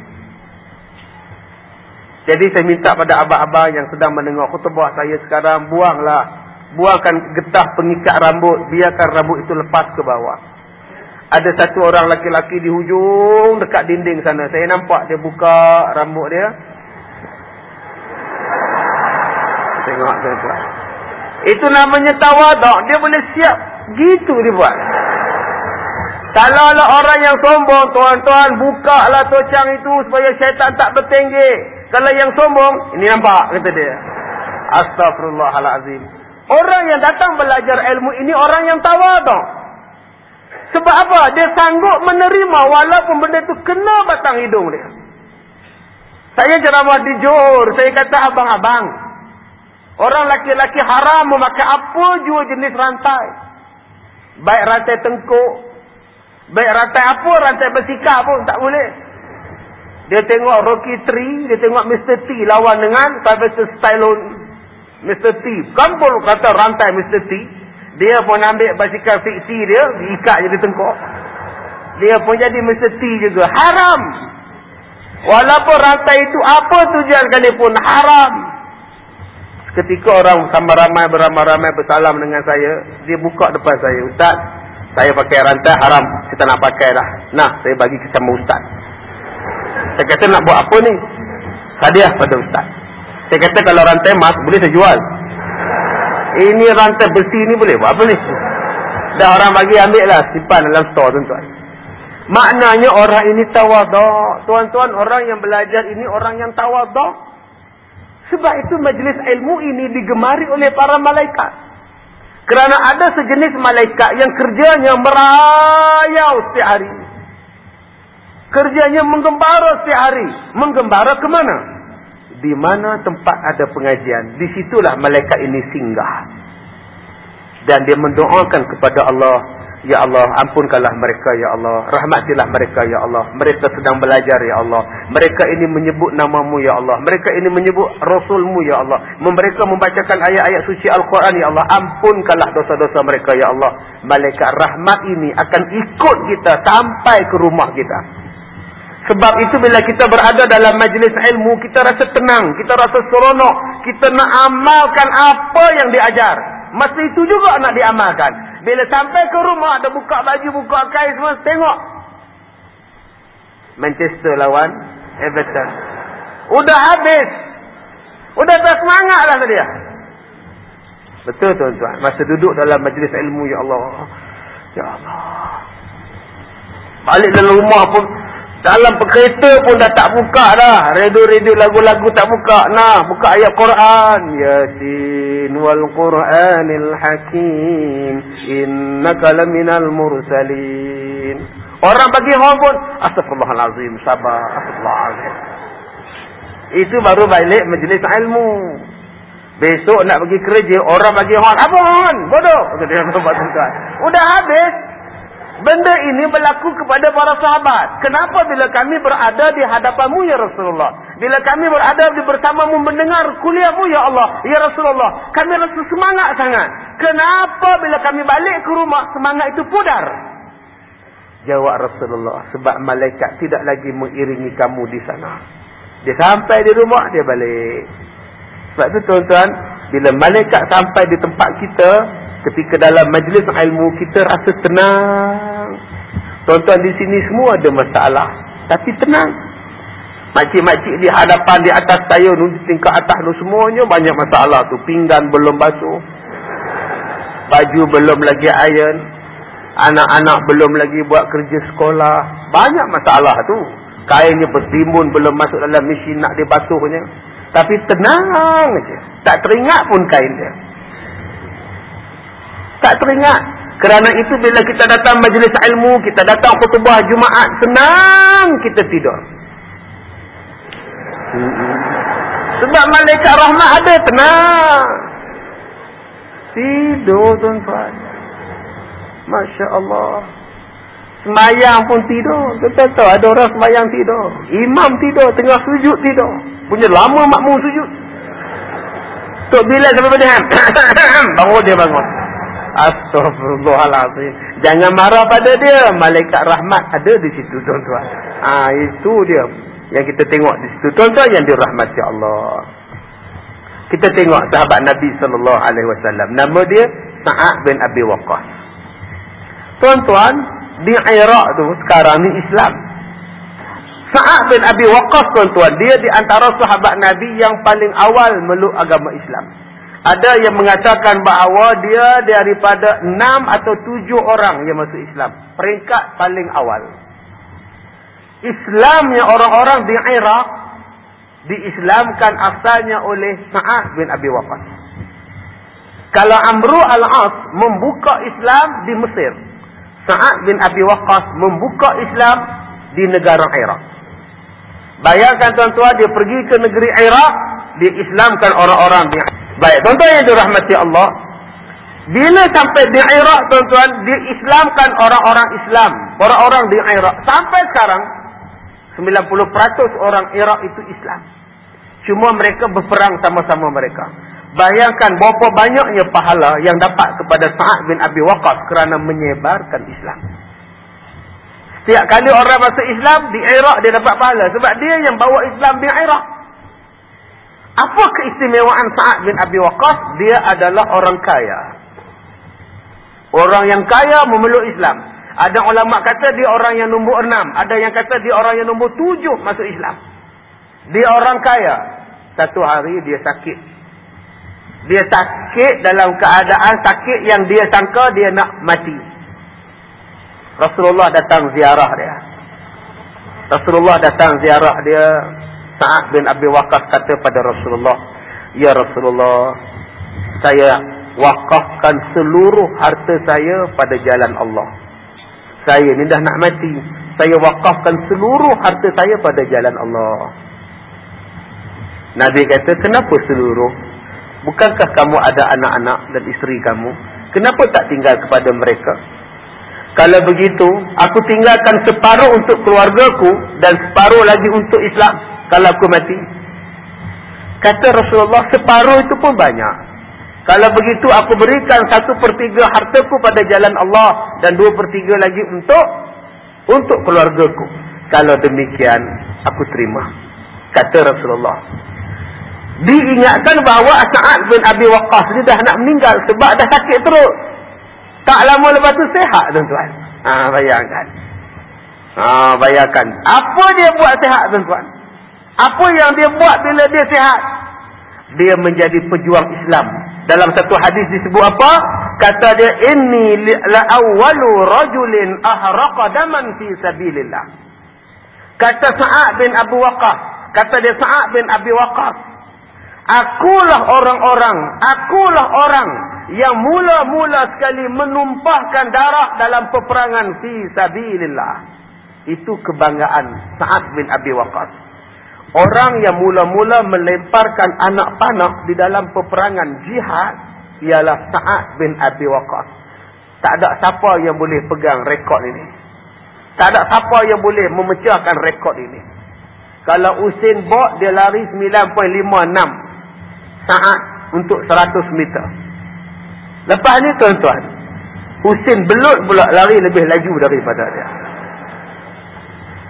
Jadi saya minta pada abang-abang yang sedang mendengar khutbah saya sekarang, buanglah. Buangkan getah pengikat rambut. Biarkan rambut itu lepas ke bawah. Ada satu orang laki-laki di hujung dekat dinding sana. Saya nampak dia buka rambut dia. Tengok tuan-tuan. Itu namanya tawaduk. Dia boleh siap. Gitu dia buat. Kalau lah orang yang sombong, tuan-tuan, buka lah tocang itu supaya syaitan tak bertenggek. Kalau yang sombong, ini nampak, kata dia. Astaghfirullahalazim. Orang yang datang belajar ilmu ini orang yang tawaduk. Sebab apa? Dia sanggup menerima walaupun benda itu kena batang hidung dia. Saya ceramah di Johor. Saya kata, abang-abang, orang laki-laki haram memakai apa jua jenis rantai. Baik rantai tengkuk, baik rantai apa, rantai bersikap pun tak boleh. Dia tengok Rocky Tree, dia tengok mister T lawan dengan Sylvester Stallone. mister T. Kampul kata rantai mister T. Dia pun ambil basikal fiksi dia, diikat je di tengkuk. Dia pun jadi mister T juga. Haram. Walaupun rantai itu apa tujuan sekalipun, haram. Ketika orang sama ramai beramai-ramai bersalam dengan saya, dia buka depan saya, ustaz, saya pakai rantai haram, kita nak pakai dah. Nah, saya bagi sama ustaz. Saya kata, nak buat apa ni? Hadiah pada ustaz. Saya kata, kalau rantai emas boleh saya jual. Ini rantai besi ni boleh buat apa ni? Dah orang bagi, ambil lah, simpan dalam store, tuan-tuan. Maknanya orang ini tawaduk. Tuan-tuan, orang yang belajar ini orang yang tawaduk. Sebab itu majlis ilmu ini digemari oleh para malaikat. Kerana ada sejenis malaikat yang kerjanya merayau setiap hari. Kerjanya menggembara setiap hari. Menggembara ke mana? Di mana tempat ada pengajian, di situlah malaikat ini singgah. Dan dia mendoakan kepada Allah, ya Allah, ampunkanlah mereka ya Allah, rahmatilah mereka ya Allah. Mereka sedang belajar ya Allah. Mereka ini menyebut namamu ya Allah. Mereka ini menyebut Rasulmu ya Allah. Mereka membacakan ayat-ayat suci Al-Quran ya Allah. Ampunkanlah dosa-dosa mereka ya Allah. Malaikat rahmat ini akan ikut kita sampai ke rumah kita. Sebab itu bila kita berada dalam majlis ilmu, kita rasa tenang, kita rasa seronok, kita nak amalkan apa yang diajar. Masa itu juga nak diamalkan. Bila sampai ke rumah, ada buka baju, buka kain semua, tengok. Manchester lawan Everton. Udah habis. Udah tak semangat lah dia. Betul tuan-tuan. Masa duduk dalam majlis ilmu, ya Allah. Ya Allah. Balik dalam rumah pun, dalam kereta pun dah tak buka dah. Radio-radio lagu-lagu tak buka. Nah, buka ayat Quran. Yasin wal Quranil Hakim. Innaka laminal mursalin. Orang bagi horn pun, astaghfirullahalazim, sabar, astaghfirullahalazim. Itu baru balik majlis ilmu. Besok nak pergi kerja, orang bagi horn. Apa horn? Bodoh. Udah habis. Benda ini berlaku kepada para sahabat. Kenapa bila kami berada di hadapanmu ya Rasulullah? Bila kami berada di bersamamu mendengar kuliahmu ya Allah, ya Rasulullah, kami rasa semangat sangat. Kenapa bila kami balik ke rumah, semangat itu pudar? Jawab Rasulullah, sebab malaikat tidak lagi mengiringi kamu di sana. Dia sampai di rumah, dia balik. Sebab tu tuan-tuan, bila malaikat sampai di tempat kita, ketika dalam majlis ilmu, kita rasa tenang. Tuan-tuan di sini semua ada masalah, tapi tenang. Makcik-makcik di hadapan, di atas saya, di tingkat atas tu semuanya banyak masalah tu. Pinggan belum basuh, baju belum lagi iron, anak-anak belum lagi buat kerja sekolah. Banyak masalah tu. Kainnya bertimbun, belum masuk dalam mesin nak dibasuhnya. Tapi tenang aja. Tak teringat pun kain dia. Tak teringat. Kerana itu bila kita datang majlis ilmu, kita datang khutbah Jumaat, senang kita tidur. Sebab malaikat rahmat ada, tenang. Tidur tuan-tuan. Masya Allah. Semayang pun tidur. Kita tahu ada orang semayang tidur. Imam tidur, tengah sujud tidur. Punya lama makmum sujud. Tok Bilal sampai berdiam. Baru dia bangun. Astagfirullahaladzim. Jangan marah pada dia. Malaikat rahmat ada di situ tuan-tuan. Ah, itu dia yang kita tengok di situ tuan-tuan, yang dirahmati Allah. Kita tengok sahabat Nabi sallallahu alaihi wasallam. Nama dia Sa'ad bin Abi Waqqas. Tuan-tuan, di Iraq tu sekarang ni Islam. Sa'ad bin Abi Waqqas tuan-tuan, dia di antara sahabat Nabi yang paling awal meluk agama Islam. Ada yang mengatakan bahawa dia daripada enam atau tujuh orang yang masuk Islam. Peringkat paling awal. Islamnya orang-orang di Iraq diislamkan asalnya oleh Sa'ad bin Abi Waqqas. Kalau Amru al-As membuka Islam di Mesir, Sa'ad bin Abi Waqqas membuka Islam di negara Iraq. Bayangkan tuan-tuan, dia pergi ke negeri Iraq, dia Islamkan orang-orang di Iraq. Baik, tuan-tuan yang dirahmati Allah, bila sampai di Iraq tuan-tuan, dia Islamkan orang-orang Islam, orang-orang di Iraq. Sampai sekarang sembilan puluh peratus orang Iraq itu Islam. Cuma mereka berperang sama-sama mereka. Bayangkan berapa banyaknya pahala yang dapat kepada Sa'ad bin Abi Waqqas kerana menyebarkan Islam. Setiap kali orang masuk Islam di Iraq, dia dapat pahala. Sebab dia yang bawa Islam di Iraq. Apa keistimewaan Sa'ad bin Abi Waqqas? Dia adalah orang kaya. Orang yang kaya memeluk Islam. Ada ulama kata dia orang yang nombor enam. Ada yang kata dia orang yang nombor tujuh masuk Islam. Dia orang kaya. Satu hari dia sakit. Dia sakit dalam keadaan sakit yang dia sangka dia nak mati. Rasulullah datang ziarah dia. Rasulullah datang ziarah dia. Sa'ad bin Abi Waqqas kata pada Rasulullah, "Ya Rasulullah, saya wakafkan seluruh harta saya pada jalan Allah. Saya ni dah nak mati. Saya wakafkan seluruh harta saya pada jalan Allah." Nabi kata, "Kenapa seluruh? Bukankah kamu ada anak-anak dan isteri kamu? Kenapa tak tinggal kepada mereka? Kalau begitu, aku tinggalkan separuh untuk keluargaku dan separuh lagi untuk Islam kalau aku mati." Kata Rasulullah, "Separuh itu pun banyak. Kalau begitu, aku berikan satu per tiga hartaku pada jalan Allah dan dua per tiga lagi untuk untuk keluargaku. Kalau demikian, aku terima." Kata Rasulullah. Diingatkan bahawa Sa'ad bin Abi Waqqas dia dah nak meninggal sebab dah sakit terus. Tak lama lepas tu sihat tuan-tuan. Ha, bayangkan. Ha, bayangkan. Apa dia buat sihat tuan-tuan? Apa yang dia buat bila dia sihat? Dia menjadi pejuang Islam. Dalam satu hadis disebut apa? Kata dia, "Inni la awwalu rajulin ahraqa daman fi sabilillah." Kata Sa'ad bin Abi Waqqas, kata dia Sa'ad bin Abi Waqqas, "Akulah orang-orang, akulah orang yang mula-mula sekali menumpahkan darah dalam peperangan fi sabilillah." Itu kebanggaan Sa'ad bin Abi Waqqas. Orang yang mula-mula melemparkan anak panah di dalam peperangan jihad ialah Sa'ad bin Abi Waqqas. Tak ada siapa yang boleh pegang rekod ini. Tak ada siapa yang boleh memecahkan rekod ini. Kalau Usain Bolt dia lari sembilan perpuluhan lima enam saat untuk seratus meter. Lepas ni tuan-tuan, Usain Bolt pula lari lebih laju daripada dia.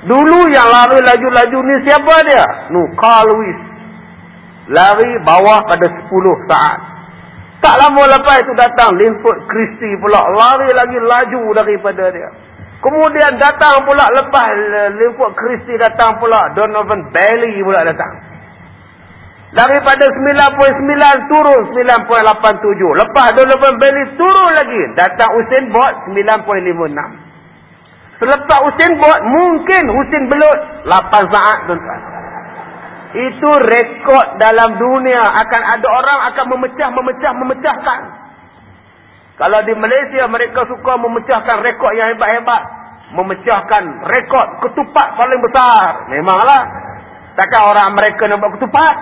Dulu yang lari laju-laju ni siapa dia? Nu, Carl Lewis. Lari bawah pada sepuluh saat. Tak lama lepas itu datang Linford Christie pula. Lari lagi laju daripada dia. Kemudian datang pula lepas Linford Christie datang pula Donovan Bailey pula datang. Daripada sembilan perpuluhan sembilan turun sembilan perpuluhan lapan tujuh. Lepas Donovan Bailey turun lagi. Datang Usain Bolt sembilan perpuluhan lima enam. Selepas Usain Bolt mungkin Usain Bolt lapan saat tuan-tuan. Itu rekod dalam dunia. Akan ada orang akan memecah, memecah, memecahkan. Kalau di Malaysia mereka suka memecahkan rekod yang hebat-hebat. Memecahkan rekod ketupat paling besar. Memanglah. Takkan orang Amerika nak buat ketupat.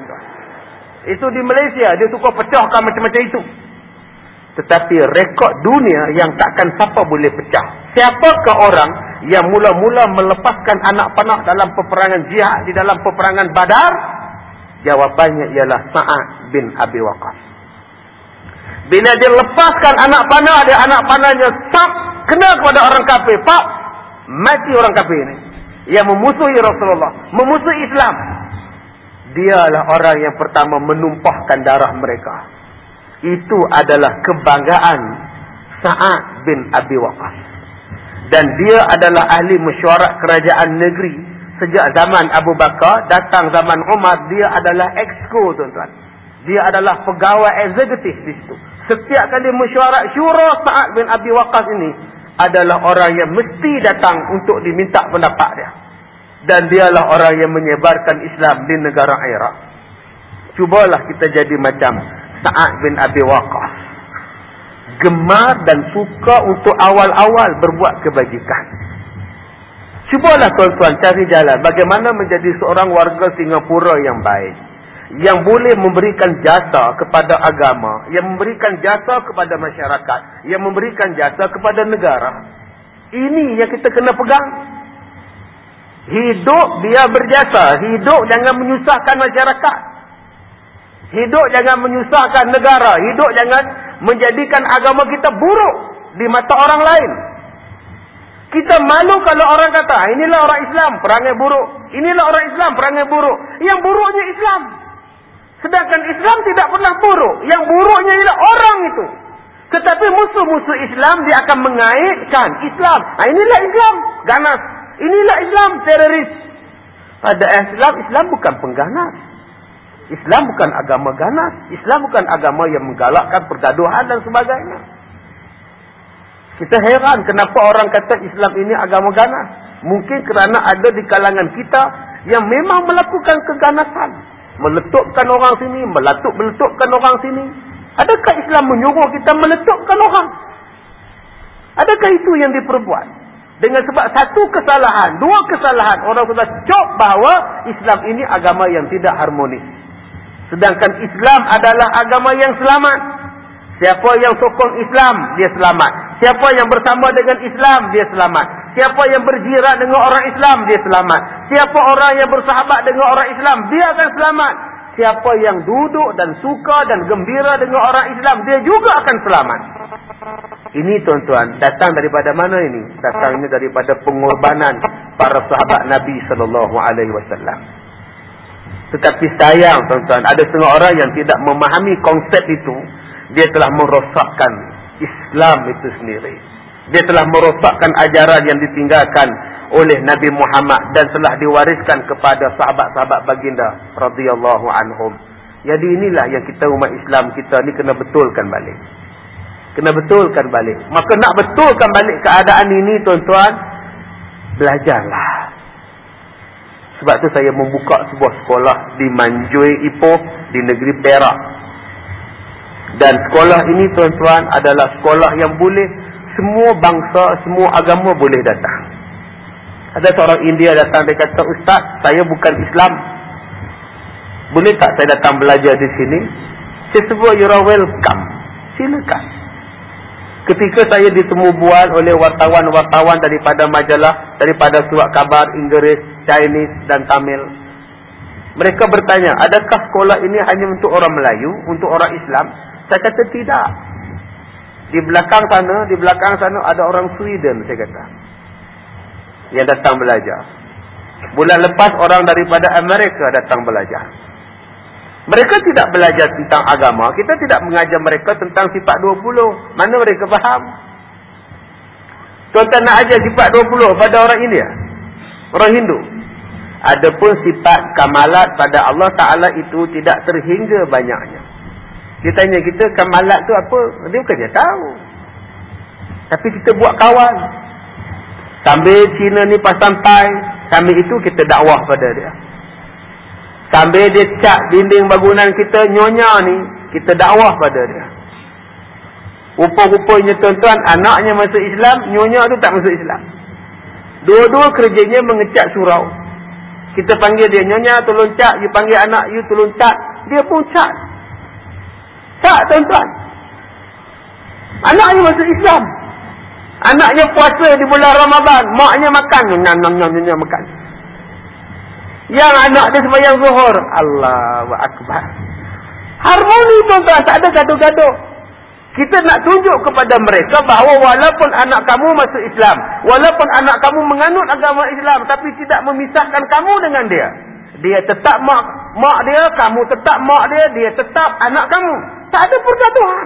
Itu di Malaysia. Dia suka pecahkan macam-macam itu. Tetapi rekod dunia yang takkan siapa boleh pecah. Siapakah orang yang mula-mula melepaskan anak panah dalam peperangan jihad, di dalam peperangan Badar? Jawapannya ialah Sa'ad bin Abi Waqqas. Bila dia lepaskan anak panah, dia anak panahnya sap, kena kepada orang kafir. Pak, mati orang kafir ini. Yang memusuhi Rasulullah, memusuhi Islam. Dialah orang yang pertama menumpahkan darah mereka. Itu adalah kebanggaan Sa'ad bin Abi Waqqas. Dan dia adalah ahli mesyuarat kerajaan negeri. Sejak zaman Abu Bakar, datang zaman Umar, dia adalah exco tuan-tuan. Dia adalah pegawai eksekutif di situ. Setiap kali mesyuarat syura, Sa'ad bin Abi Waqqas ini adalah orang yang mesti datang untuk diminta pendapat dia. Dan dialah orang yang menyebarkan Islam di negara Iraq. Cubalah kita jadi macam Sa'ad bin Abi Waqqas. Gemar dan suka untuk awal-awal berbuat kebajikan. Cubalah tuan-tuan cari jalan bagaimana menjadi seorang warga Singapura yang baik. Yang boleh memberikan jasa kepada agama. Yang memberikan jasa kepada masyarakat. Yang memberikan jasa kepada negara. Ini yang kita kena pegang. Hidup dia berjasa. Hidup jangan menyusahkan masyarakat. Hidup jangan menyusahkan negara. Hidup jangan menjadikan agama kita buruk di mata orang lain. Kita malu kalau orang kata, inilah orang Islam, perangai buruk. Inilah orang Islam, perangai buruk. Yang buruknya Islam. Sedangkan Islam tidak pernah buruk. Yang buruknya ialah orang itu. Tetapi musuh-musuh Islam, dia akan mengaitkan Islam. Nah, inilah Islam, ganas. Inilah Islam, teroris. Pada Islam, Islam bukan pengganas. Islam bukan agama ganas. Islam bukan agama yang menggalakkan pergaduhan dan sebagainya. Kita heran kenapa orang kata Islam ini agama ganas. Mungkin kerana ada di kalangan kita yang memang melakukan keganasan. Meletupkan orang sini, meletup-meletupkan orang sini. Adakah Islam menyuruh kita meletupkan orang? Adakah itu yang diperbuat? Dengan sebab satu kesalahan, dua kesalahan, orang sudah cop bahawa Islam ini agama yang tidak harmonis. Sedangkan Islam adalah agama yang selamat. Siapa yang sokong Islam, dia selamat. Siapa yang bersama dengan Islam, dia selamat. Siapa yang berjirat dengan orang Islam, dia selamat. Siapa orang yang bersahabat dengan orang Islam, dia akan selamat. Siapa yang duduk dan suka dan gembira dengan orang Islam, dia juga akan selamat. Ini tuan-tuan, datang daripada mana ini? Datangnya daripada pengorbanan para sahabat Nabi sallallahu alaihi wasallam. Tetapi sayang tuan-tuan, ada setengah orang yang tidak memahami konsep itu. Dia telah merosakkan Islam itu sendiri. Dia telah merosakkan ajaran yang ditinggalkan oleh Nabi Muhammad dan telah diwariskan kepada sahabat-sahabat baginda radhiyallahu anhum. Jadi inilah yang kita umat Islam kita ni kena betulkan balik. Kena betulkan balik. Maka nak betulkan balik keadaan ini tuan-tuan, belajarlah. Sebab tu saya membuka sebuah sekolah di Manjui Ipoh di negeri Perak. Dan sekolah ini tuan-tuan adalah sekolah yang boleh semua bangsa, semua agama boleh datang. Ada seorang India datang, dia kata, Ustaz, saya bukan Islam. Boleh tak saya datang belajar di sini? Saya sebut, you are welcome. Silakan. Ketika saya ditemu bual oleh wartawan-wartawan daripada majalah, daripada surat kabar Inggeris, Chinese dan Tamil. Mereka bertanya, adakah sekolah ini hanya untuk orang Melayu, untuk orang Islam? Saya kata tidak. Di belakang sana, di belakang sana ada orang Sweden, saya kata. yang datang belajar. Bulan lepas orang daripada Amerika datang belajar. Mereka tidak belajar tentang agama. Kita tidak mengajar mereka tentang sifat dua puluh. Mana mereka faham? Tuan-tuan nak ajar sifat dua puluh pada orang India, orang Hindu. Adapun sifat kamalat pada Allah Ta'ala itu tidak terhingga banyaknya. Dia tanya kita, kamalat tu apa? Dia bukannya tahu. Tapi kita buat kawan. Sambil Cina ni pasang tai, sambil itu kita dakwah pada dia. Sambil dia cat dinding bangunan kita, nyonya ni, kita dakwah pada dia. Rupa-rupanya tuan-tuan, anaknya masuk Islam, nyonya tu tak masuk Islam. Dua-dua kerjanya mengecat surau. Kita panggil dia, nyonya tolong cat. You panggil anak you tolong cat. Dia pun cat. Cat tuan-tuan. Anaknya masuk Islam. Anaknya puasa di bulan Ramadan. Maknya makan. Nyonya-nyonya makan. Yang anak dia sembahyang zuhur. Allahu Akbar. Harmoni tuan-tuan. Tak ada gaduh-gaduh. Kita nak tunjuk kepada mereka bahawa walaupun anak kamu masuk Islam, walaupun anak kamu menganut agama Islam, tapi tidak memisahkan kamu dengan dia. Dia tetap mak, mak dia, kamu tetap mak dia, dia tetap anak kamu. Tak ada pergaduhan.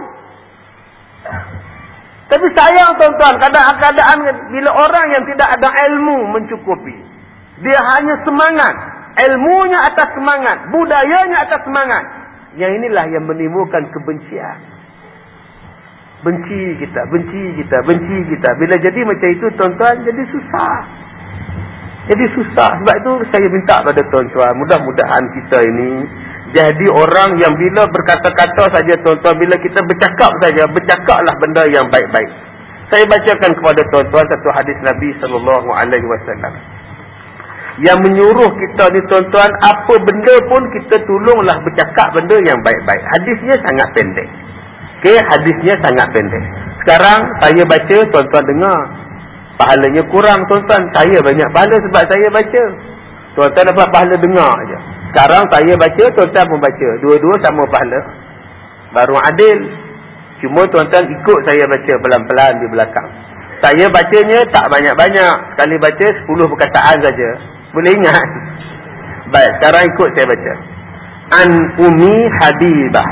Tapi sayang tuan-tuan, kadang-kadang bila orang yang tidak ada ilmu mencukupi, dia hanya semangat. Ilmunya atas semangat, budayanya atas semangat. Yang inilah yang menimbulkan kebencian. Benci kita, benci kita, benci kita. Bila jadi macam itu tuan-tuan, jadi susah. Jadi susah. Sebab itu saya minta pada tuan-tuan, mudah-mudahan kita ini jadi orang yang bila berkata-kata saja tuan-tuan, bila kita bercakap saja, bercakaplah benda yang baik-baik. Saya bacakan kepada tuan-tuan satu hadis Nabi sallallahu alaihi wasallam yang menyuruh kita ni tuan-tuan, apa benda pun kita tolonglah bercakap benda yang baik-baik. Hadisnya sangat pendek. Okey, hadisnya sangat pendek. Sekarang saya baca, tuan-tuan dengar. Pahalanya kurang tuan-tuan. Saya banyak pahala sebab saya baca. Tuan-tuan dapat pahala dengar aja. Sekarang saya baca, tuan-tuan pun baca. Dua-dua sama pahala. Baru adil. Cuma tuan-tuan ikut saya baca pelan-pelan di belakang. Saya bacanya tak banyak-banyak. Sekali baca sepuluh perkataan saja. Boleh ingat? Baik, sekarang ikut saya baca. An Ummi Habibah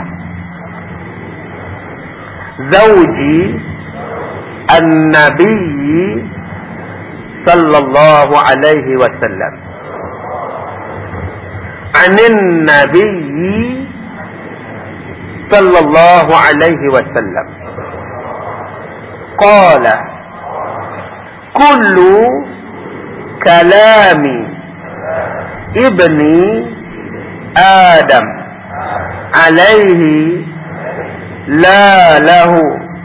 Zawji An-Nabi Sallallahu alaihi wasallam Anin Nabi Sallallahu alaihi wasallam Qala Kullu Kalami Ibni Adam Alaihi La lahu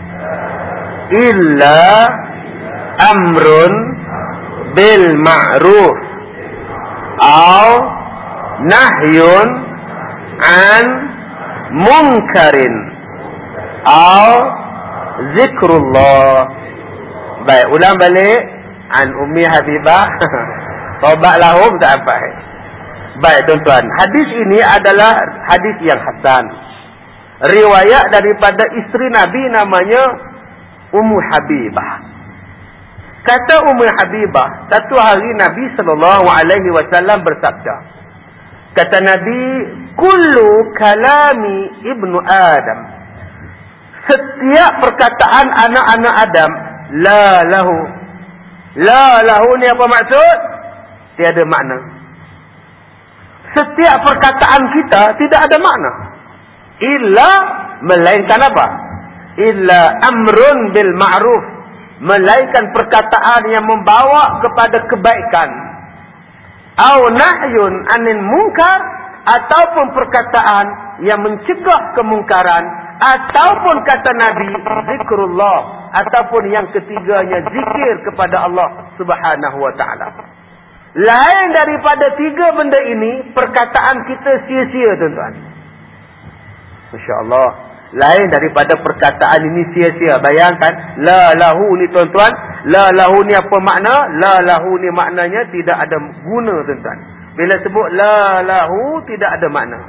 illa amrun bil ma'ruf aw nahyun an munkarin aw zikrullah. Baik, ulang balik. An Ummi Habibah Taubat lahum tak apa. Baik tuan-tuan, hadis ini adalah hadis yang hasan. Riwayat daripada isteri Nabi namanya Ummu Habibah. Kata Ummu Habibah, satu hari Nabi sallallahu alaihi wasallam bersabda. Kata Nabi, kullu kalami ibnu Adam. Setiap perkataan anak-anak Adam, la lahu. La lahu ni apa maksud? Tiada makna. Setiap perkataan kita tidak ada makna. Illa, melainkan apa? Illa amrun bil ma'ruf, melainkan perkataan yang membawa kepada kebaikan. Au nahyun anil munkar, ataupun perkataan yang mencegah kemungkaran, ataupun kata Nabi zikrullah, ataupun yang ketiganya zikir kepada Allah Subhanahu wa taala. Lain daripada tiga benda ini, perkataan kita sia-sia tuan-tuan. Masya-Allah. Lain daripada perkataan ini sia-sia. Bayangkan, la lahu ni tuan-tuan, la lahu ni apa makna? La lahu ni maknanya tidak ada guna tuan-tuan. Bila sebut la lahu tidak ada makna.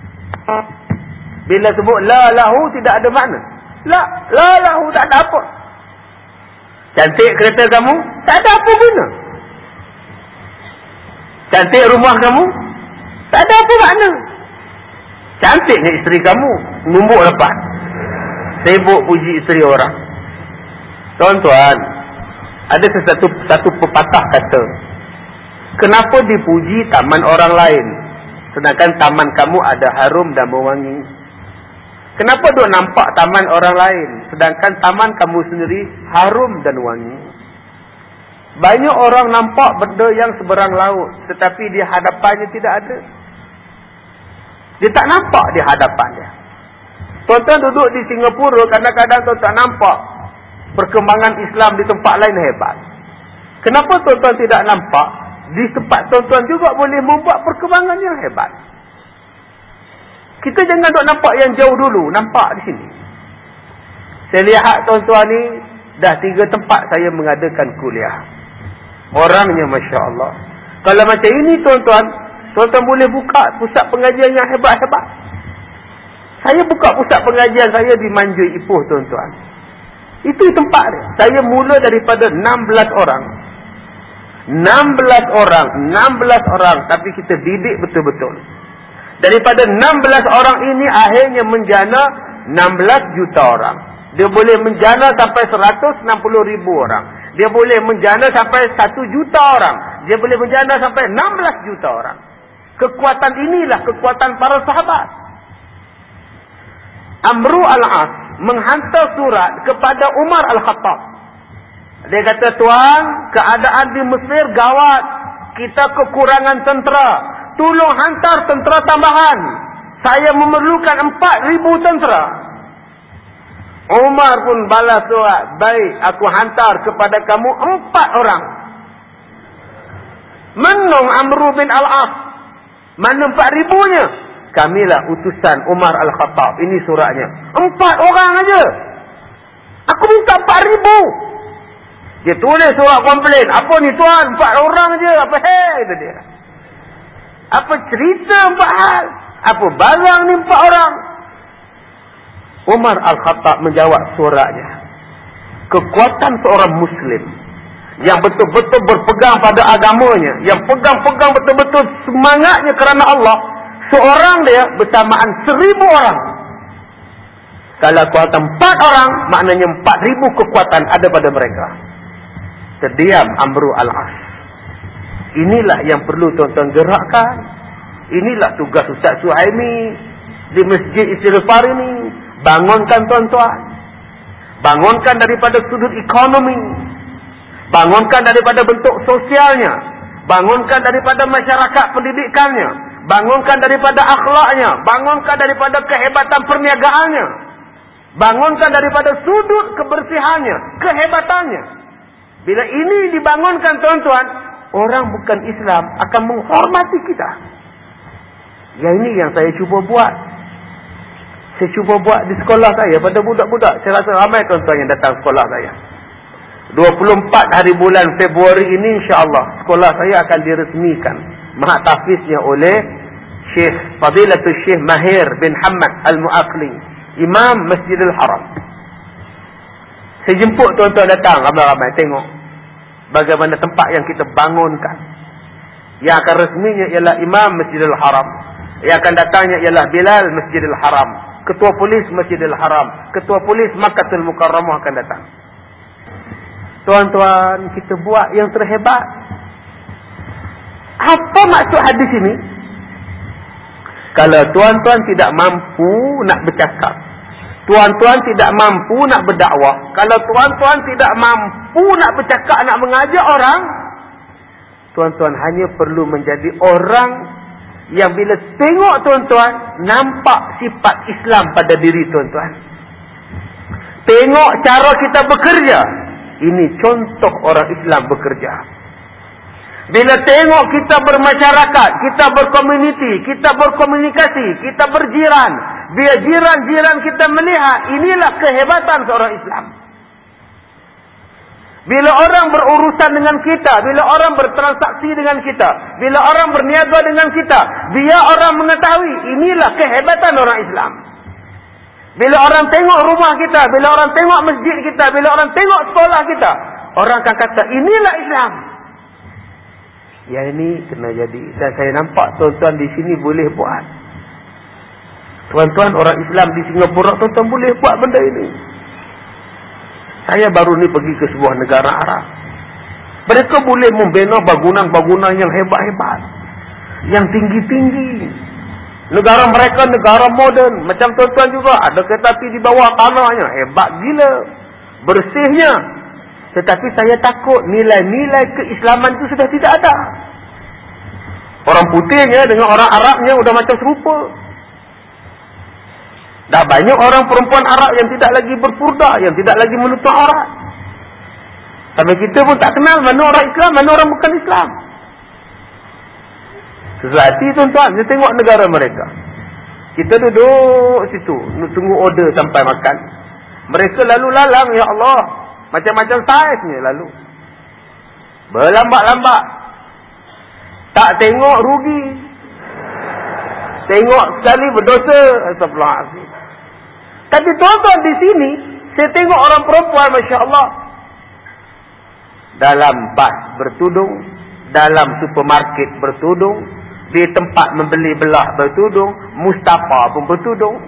Bila sebut la lahu tidak ada makna. La, la lahu tak ada apa. Cantik kereta kamu, tak ada apa guna. Cantik rumah kamu? Tak ada apa makna. Cantiknya isteri kamu, numbuk lepas. Sibuk puji isteri orang. Tuan-tuan, ada sesuatu satu pepatah kata, kenapa dipuji taman orang lain, sedangkan taman kamu ada harum dan mewangi? Kenapa duk nampak taman orang lain, sedangkan taman kamu sendiri harum dan wangi? Banyak orang nampak benda yang seberang laut, tetapi di hadapannya tidak ada. Dia tak nampak di hadapan dia. Tuan-tuan duduk di Singapura, kadang-kadang tuan tak nampak perkembangan Islam di tempat lain hebat. Kenapa tuan-tuan tidak nampak di tempat tuan-tuan juga boleh membuat perkembangan yang hebat? Kita jangan duk nampak yang jauh dulu, nampak di sini. Saya lihat tuan-tuan ni, dah tiga tempat saya mengadakan kuliah. Orangnya Masya Allah. Kalau macam ini tuan-tuan, tuan-tuan boleh buka pusat pengajian yang hebat-hebat. Saya buka pusat pengajian saya di Manjui Ipoh tuan-tuan. Itu tempat dia. Saya mula daripada enam belas orang. enam belas orang. enam belas orang. Tapi kita didik betul-betul. Daripada enam belas orang ini akhirnya menjana enam belas juta orang. Dia boleh menjana sampai seratus enam puluh ribu orang. Dia boleh menjana sampai satu juta orang. Dia boleh menjana sampai enam belas juta orang. Kekuatan inilah kekuatan para sahabat. Amru al-As menghantar surat kepada Umar al-Khattab. Dia kata, tuan, keadaan di Mesir gawat. Kita kekurangan tentera. Tolong hantar tentera tambahan. Saya memerlukan empat ribu tentera. Umar pun balas surat. Baik, aku hantar kepada kamu empat orang. Menung Amru bin al-As. Mana empat ribunya? Kamilah utusan Umar al-Khattab. Ini suratnya. Empat orang aja. Aku minta empat ribu. Dia tulis surat komplain. Apa ni tuan? Empat orang aja. Apa hei? Kata dia. Apa cerita empat hal? Apa barang ni empat orang? Umar al-Khattab menjawab suratnya. Kekuatan seorang Muslim yang betul-betul berpegang pada agamanya, yang pegang-pegang betul-betul semangatnya kerana Allah, seorang dia bersamaan seribu orang. Kalau kuatan empat orang, maknanya empat ribu kekuatan ada pada mereka. Terdiam Amru al-As. Inilah yang perlu tuan-tuan gerakkan. Inilah tugas Ustaz Suhaimi di Masjid Istighfar ini. Bangunkan tuan-tuan. Bangunkan daripada sudut ekonomi. Bangunkan daripada bentuk sosialnya. Bangunkan daripada masyarakat pendidikannya. Bangunkan daripada akhlaknya. Bangunkan daripada kehebatan perniagaannya. Bangunkan daripada sudut kebersihannya, kehebatannya. Bila ini dibangunkan tuan-tuan, orang bukan Islam akan menghormati kita. Yang ini yang saya cuba buat. Saya cuba buat di sekolah saya pada budak-budak. Saya rasa ramai tuan-tuan yang datang sekolah saya. dua puluh empat hari bulan Februari ini insya-Allah sekolah saya akan diresmikan. Maha tahfiznya oleh Syekh Fadilatul Syekh Mahir bin Hamad Al-Mu'aqli, Imam Masjidil Haram. Saya jemput tuan-tuan datang ramai-ramai tengok bagaimana tempat yang kita bangunkan. Yang akan resminya ialah Imam Masjidil Haram. Yang akan datangnya ialah Bilal Masjidil Haram. Ketua Polis Masjidil Haram. Ketua Polis Makkatul Mukarramah akan datang. Tuan-tuan, kita buat yang terhebat. Apa maksud hadis ini? Kalau tuan-tuan tidak mampu nak bercakap, tuan-tuan tidak mampu nak berdakwah, kalau tuan-tuan tidak mampu nak bercakap, nak mengajar orang, tuan-tuan hanya perlu menjadi orang yang bila tengok tuan-tuan, nampak sifat Islam pada diri tuan-tuan. Tengok cara kita bekerja. Ini contoh orang Islam bekerja. Bila tengok kita bermasyarakat, kita berkomuniti, kita berkomunikasi, kita berjiran, biar jiran-jiran kita melihat, inilah kehebatan seorang Islam. Bila orang berurusan dengan kita, bila orang bertransaksi dengan kita, bila orang berniaga dengan kita, biar orang mengetahui, inilah kehebatan orang Islam. Bila orang tengok rumah kita, bila orang tengok masjid kita, bila orang tengok sekolah kita, orang akan kata, inilah Islam. Yang ini kena jadi. Dan saya nampak tuan-tuan di sini boleh buat. Tuan-tuan orang Islam di Singapura, tuan-tuan boleh buat benda ini. Saya baru ni pergi ke sebuah negara Arab. Mereka boleh membina bangunan-bangunan yang hebat-hebat, yang tinggi-tinggi. Negara mereka negara moden. Macam tuan-tuan juga, ada kereta api di bawah tanahnya. Hebat gila. Bersihnya. Tetapi saya takut nilai-nilai keislaman itu sudah tidak ada. Orang putihnya dengan orang Arabnya sudah macam serupa. Dah banyak orang perempuan Arab yang tidak lagi berpurda, yang tidak lagi menutup aurat. Sampai kita pun tak kenal mana orang Islam, mana orang bukan Islam. Sesuatu tuan-tuan, kita tengok negara mereka. Kita duduk situ, tunggu order sampai makan. Mereka lalu lalang, ya Allah. Macam-macam saiznya lalu. Berlambat-lambat. Tak tengok rugi. Tengok sekali berdosa. Astagfirullahaladzim. Tapi tuan-tuan di sini, saya tengok orang perempuan, Masya Allah. Dalam bas bertudung, dalam supermarket bertudung, di tempat membeli belah bertudung, Mustafa pun bertudung.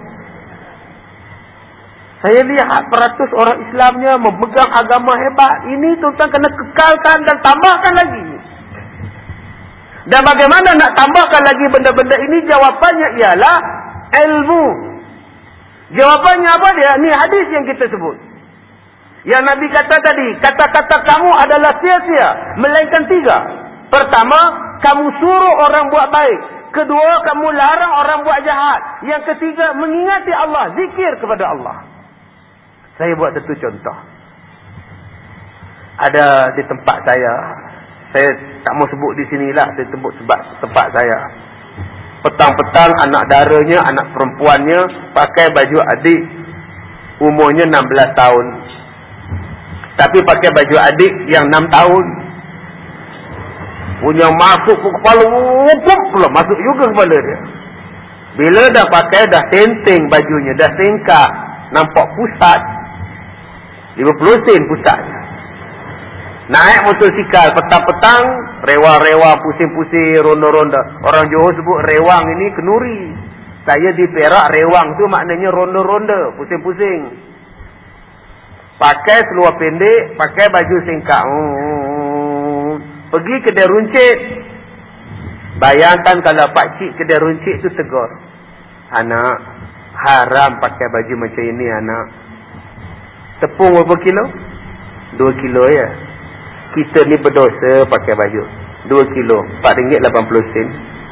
Saya lihat peratus orang Islamnya memegang agama hebat. Ini tuan-tuan kena kekalkan dan tambahkan lagi. Dan bagaimana nak tambahkan lagi benda-benda ini? Jawapannya ialah ilmu. Jawapannya apa dia? Ini hadis yang kita sebut. Yang Nabi kata tadi, kata-kata kamu adalah sia-sia. Melainkan tiga. Pertama, kamu suruh orang buat baik. Kedua, kamu larang orang buat jahat. Yang ketiga, mengingati Allah. Zikir kepada Allah. Saya buat satu contoh. Ada di tempat saya. Saya tak mau sebut di sinilah. Saya sebut sebab tempat saya. Petang-petang anak daranya, anak perempuannya pakai baju adik. Umurnya enam belas tahun. Tapi pakai baju adik yang enam tahun. Punya masuk ke kepala. Wupup pula. Masuk juga kepala dia. Bila dah pakai, dah senting bajunya. Dah singkat. Nampak pusat. lima puluh sen pusatnya. Naik motosikal petang-petang. Rewa-rewa, pusing-pusing, ronda-ronda. Orang Johor sebut rewang ini kenuri. Saya di Perak, rewang tu maknanya ronda-ronda. Pusing-pusing. Pakai seluar pendek, pakai baju singkat. Hmm. Pergi kedai runcit. Bayangkan kalau pakcik kedai runcit tu tegur. Anak, haram pakai baju macam ini anak. Tepung berapa kilo? Dua kilo ya. Kita ni berdosa pakai baju. Dua kilo. Empat ringgit lapan puluh sen.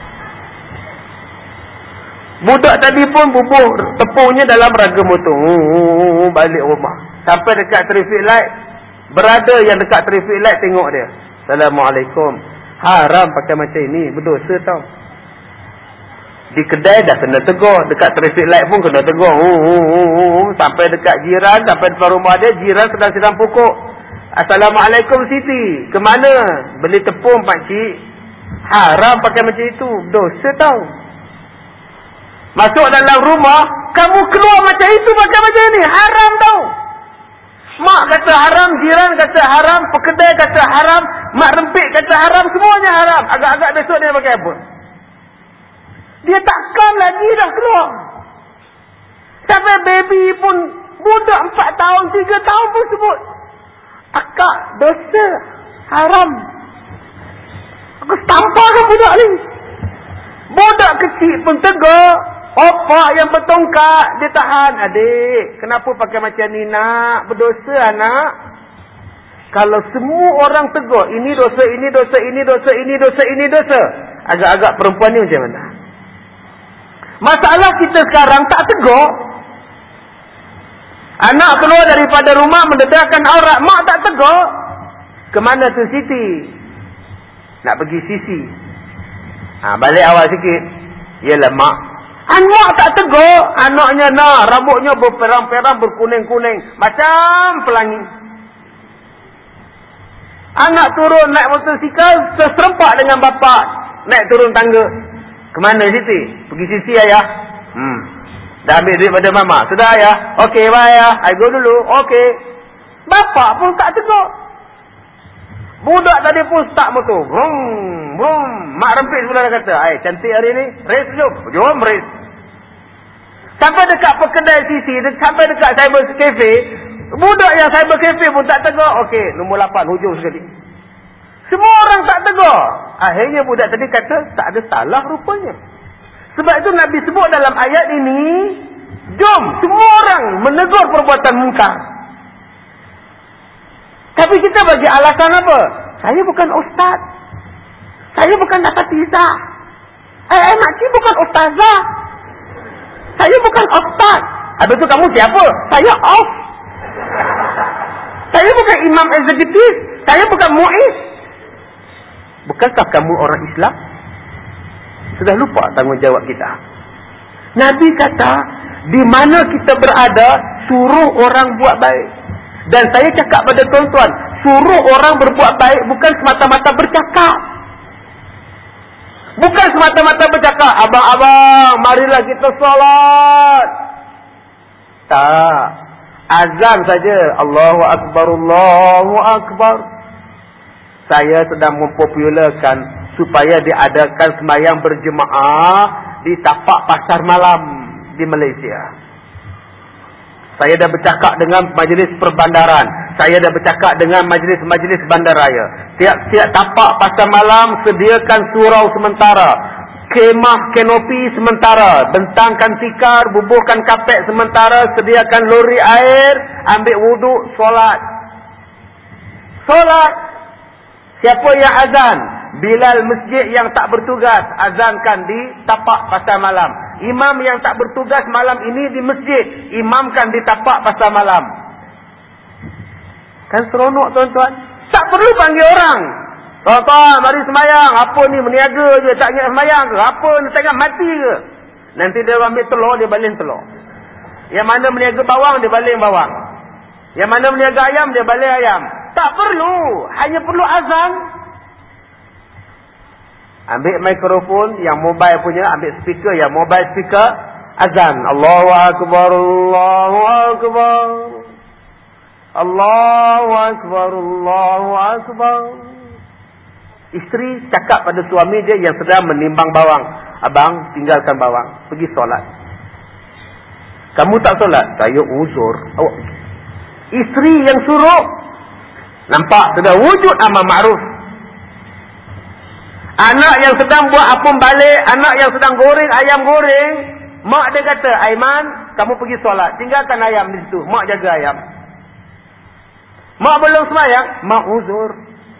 Budak tadi pun bubuh tepungnya dalam raga motor. Hmm, balik rumah. Sampai dekat traffic light. Berada yang dekat traffic light tengok dia. Assalamualaikum. Haram pakai macam ini. Berdosa tau. Di kedai dah kena tegur. Dekat traffic light pun kena tegur. Uh, uh, uh, uh. Sampai dekat jiran. Sampai depan rumah dia. Jiran sedang sedang pokok. Assalamualaikum Siti. Kemana? Beli tepung pakcik. Haram pakai macam itu. Dosa tau. Masuk dalam rumah. Kamu keluar macam itu. Pakai macam ini. Haram tau. Mak kata haram. Jiran kata haram. Pekedai kata haram. Mak rempik kata haram. Semuanya haram. Agak-agak besok dia pakai apa? Dia takkan lagi dah keluar. Sampai baby pun, budak empat tahun, tiga tahun pun sebut, akak dosa, haram. Aku tampakkan budak ni. Budak kecil pun tegur. Opak yang bertongkat, dia tahan. Adik, kenapa pakai macam ni nak? Berdosa anak. Kalau semua orang tegur, ini dosa, ini dosa, ini dosa, ini dosa, ini dosa. Agak-agak perempuan ni macam mana? Masalah kita sekarang tak tegur. Anak keluar daripada rumah mendedahkan aurat. Mak tak tegur. Kemana tu Siti? Nak pergi Sisi. Ha, balik awal sikit. Yelah mak. Anak tak tegur. Anaknya nak. Rambutnya berperang-perang, berkuning-kuning. Macam pelangi. Anak turun naik motosikal. Terserempak dengan bapa. Naik turun tangga. Kemana Siti? Pergi Sisi ayah. Hmm. Dah ambil duit pada mama. Sudah ayah. Okey bye ayah. I go dulu. Okey. Bapa pun tak tegur. Budak tadi pun start motor. Brum, brum. Mak rempit pula dah kata, "Ai, cantik hari ni. Race jom." Jom race. Sampai dekat perkedai C C, sampai dekat cyber cafe, budak yang cyber cafe pun tak tegur. Okey, nombor lapan hujung sekali. Semua orang tak tegur. Akhirnya budak tadi kata, tak ada salah rupanya. Sebab itu Nabi sebut dalam ayat ini, jom semua orang menegur perbuatan mungkar. Tapi kita bagi alasan apa? Saya bukan ustaz. Saya bukan asatizah. Eh, eh makcik bukan ustazah. Saya bukan ustaz. Habis tu kamu siapa? Saya off. Saya bukan imam eksekutif. Saya bukan mu'iz. Bukankah kamu orang Islam? Sudah lupa tanggungjawab kita. Nabi kata, di mana kita berada, suruh orang buat baik. Dan saya cakap pada tuan-tuan, suruh orang berbuat baik bukan semata-mata bercakap. Bukan semata-mata bercakap, abang-abang, marilah kita solat. Tak. Azan saja. Allahu Akbar, Allahu Akbar. Saya sedang mempopularkan supaya diadakan sembahyang berjemaah di tapak pasar malam di Malaysia. Saya dah bercakap dengan majlis perbandaran. Saya dah bercakap dengan majlis-majlis bandaraya. Tiap-tiap tapak pasar malam sediakan surau sementara. Kemah kanopi sementara. Bentangkan tikar, bubuhkan kapek sementara. Sediakan lori air. Ambil wuduk, solat. Solat. Siapa yang azan? Bilal masjid yang tak bertugas, azankan di tapak pasar malam. Imam yang tak bertugas malam ini di masjid, imamkan di tapak pasar malam. Kan seronok tuan-tuan. Tak perlu panggil orang. Tuan-tuan, mari semayang. Apa ni, meniaga je, tak ingat semayang ke? Apa ni, tak ingat mati ke? Nanti dia ambil telur, dia baling telur. Yang mana meniaga bawang, dia baling bawang. Yang mana meniaga ayam, dia baling ayam. Tak perlu. Hanya perlu azan. Ambil mikrofon yang mobile punya, ambil speaker yang mobile speaker, azan. Allahu Akbar, Allahu Akbar. Allahu Akbar, Allahu Akbar. Isteri cakap pada suami dia yang sedang menimbang bawang, abang, tinggalkan bawang, pergi solat. Kamu tak solat? Saya uzur. Oh. Isteri yang suruh. Nampak sudah wujud amar ma'ruf. Anak yang sedang buat apam balik, anak yang sedang goreng ayam goreng, mak dia kata, "Aiman, kamu pergi solat, tinggalkan ayam di situ, mak jaga ayam." Mak belum sembahyang, mak uzur.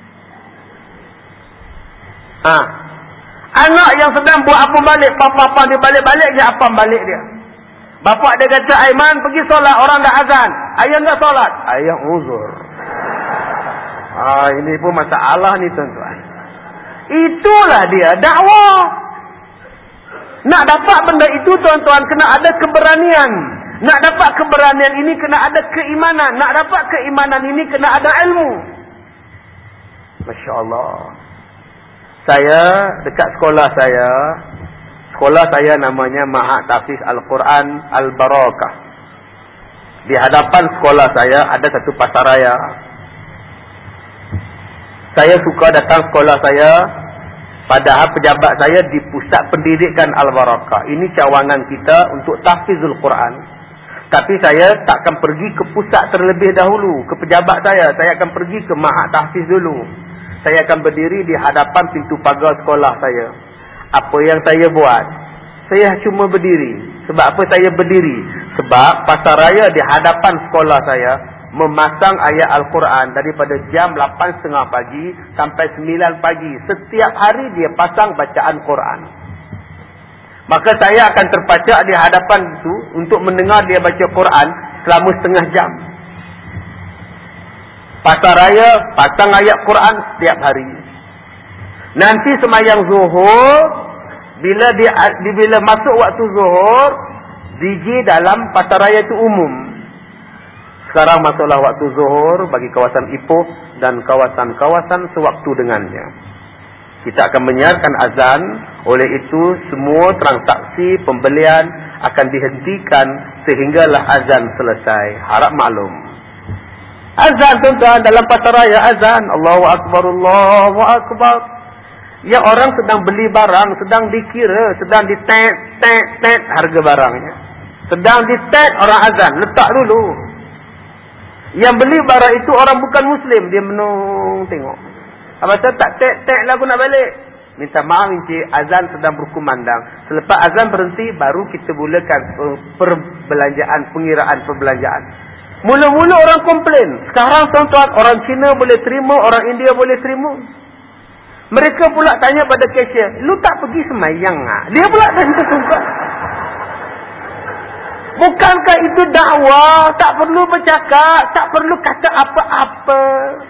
Ha. Anak yang sedang buat apam balik, papa-papa dia balik-balik je apam balik dia. Bapak dia kata, "Aiman, pergi solat, orang dah azan." Ayah tak solat, ayah uzur. Ah, ini pun masalah ni tuan-tuan. Itulah dia dakwah. Nak dapat benda itu tuan-tuan, kena ada keberanian. Nak dapat keberanian ini kena ada keimanan. Nak dapat keimanan ini kena ada ilmu. Masya Allah. Saya dekat sekolah saya, sekolah saya namanya Ma'had Tahfiz Al-Quran Al-Barakah. Di hadapan sekolah saya ada satu pasaraya. Saya suka datang sekolah saya, padahal pejabat saya di Pusat Pendidikan Al-Barakah. Ini cawangan kita untuk tahfizul Quran. Tapi saya tak akan pergi ke pusat terlebih dahulu, ke pejabat saya. Saya akan pergi ke Ma'had Tahfiz dulu. Saya akan berdiri di hadapan pintu pagar sekolah saya. Apa yang saya buat? Saya cuma berdiri. Sebab apa saya berdiri? Sebab pasaraya di hadapan sekolah saya memasang ayat Al-Quran daripada jam lapan tiga puluh pagi sampai sembilan pagi. Setiap hari dia pasang bacaan Quran. Maka saya akan terpacak di hadapan itu untuk mendengar dia baca Quran selama setengah jam. Pasaraya pasang ayat Quran setiap hari. Nanti semayang zuhur, bila dia bila masuk waktu zuhur, D J dalam pasaraya itu umum. Sekarang masuklah waktu zuhur bagi kawasan Ipoh dan kawasan-kawasan sewaktu dengannya. Kita akan menyiarkan azan. Oleh itu semua transaksi pembelian akan dihentikan sehinggalah azan selesai. Harap maklum. Azan tuan-tuan, dalam pasaraya azan. Allahu Akbar, Allahu Akbar. Ya, orang sedang beli barang, sedang dikira, sedang ditet, tet, tet harga barangnya. Sedang ditet, orang azan. Letak dulu. Yang beli barang itu orang bukan Muslim. Dia menung tengok. Apa tu tak tet, tet lah aku nak balik. Minta maaf encik, azan sedang berkumandang. Selepas azan berhenti, baru kita mulakan perbelanjaan, pengiraan perbelanjaan. Mula-mula orang komplain. Sekarang tuan-tuan, orang Cina boleh terima, orang India boleh terima. Mereka pula tanya pada cashier, lu tak pergi semayang ah? Dia pula tanya juga. Bukankah itu dakwah? Tak perlu bercakap, tak perlu kata apa-apa.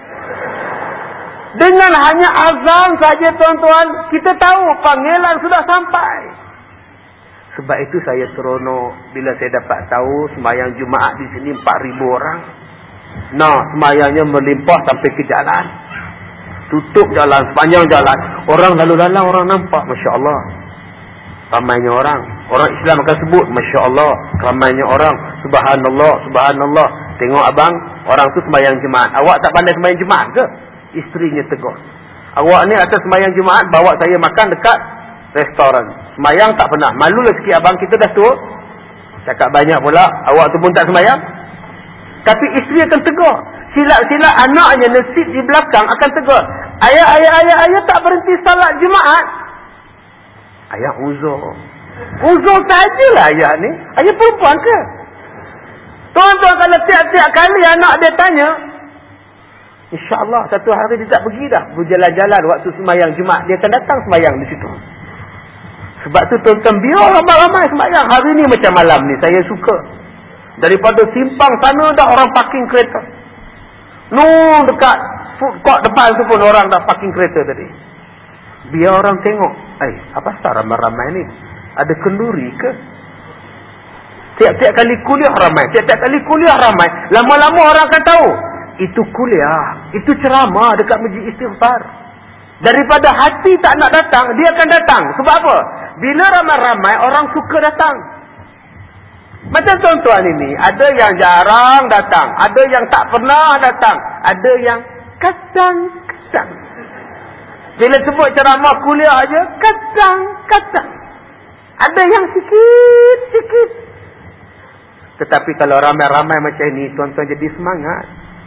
Dengan hanya azan saja tuan-tuan, kita tahu panggilan sudah sampai. Sebab itu saya seronok bila saya dapat tahu sembahyang Jumaat di sini empat ribu orang. Nah, sembahyangnya melimpah sampai ke jalan. Tutup jalan, sepanjang jalan. Orang lalu lalang, orang nampak. Masya Allah. Ramainya orang. Orang Islam akan sebut, Masya Allah. Ramainya orang. Subhanallah, Subhanallah. Tengok abang, orang tu sembahyang Jumaat. Awak tak pandai sembahyang Jumaat ke? Isterinya tegur. Awak ni atas sembahyang Jumaat, bawa saya makan dekat restoran. Semayang tak pernah. Malulah sikit abang, kita dah tua. Cakap banyak pula. Awak tu pun tak semayang. Tapi isteri akan tegur. Silap-silap anaknya nasib di belakang akan tegur. Ayah, ayah, ayah, ayah tak berhenti salat Jumaat. Ayah uzur. Uzur sajalah ayah ni. Ayah perempuan ke? Tuan-tuan, kalau tiap-tiap kali anak dia tanya, InsyaAllah satu hari dia tak pergi dah berjalan-jalan waktu semayang Jumaat. Dia akan datang semayang di situ. Sebab tu tuan-tuan, biar ramai-ramai semayang. Hari ni macam malam ni, saya suka. Daripada simpang sana dah orang parking kereta. No, dekat food court depan tu pun orang dah parking kereta tadi. Biar orang tengok. Eh, apa sah ramai-ramai ni? Ada kenduri ke? Tiap-tiap kali kuliah ramai. Tiap-tiap kali kuliah ramai. Lama-lama orang akan tahu. Itu kuliah. Itu ceramah dekat masjid istighfar. Daripada hati tak nak datang, dia akan datang. Sebab apa? Bila ramai-ramai, orang suka datang. Macam tuan-tuan ini, ada yang jarang datang. Ada yang tak pernah datang. Ada yang kadang-kadang. Bila sebut ceramah kuliah aja, kadang-kadang. Ada yang sikit-sikit. Tetapi kalau ramai-ramai macam ini, tuan-tuan jadi semangat.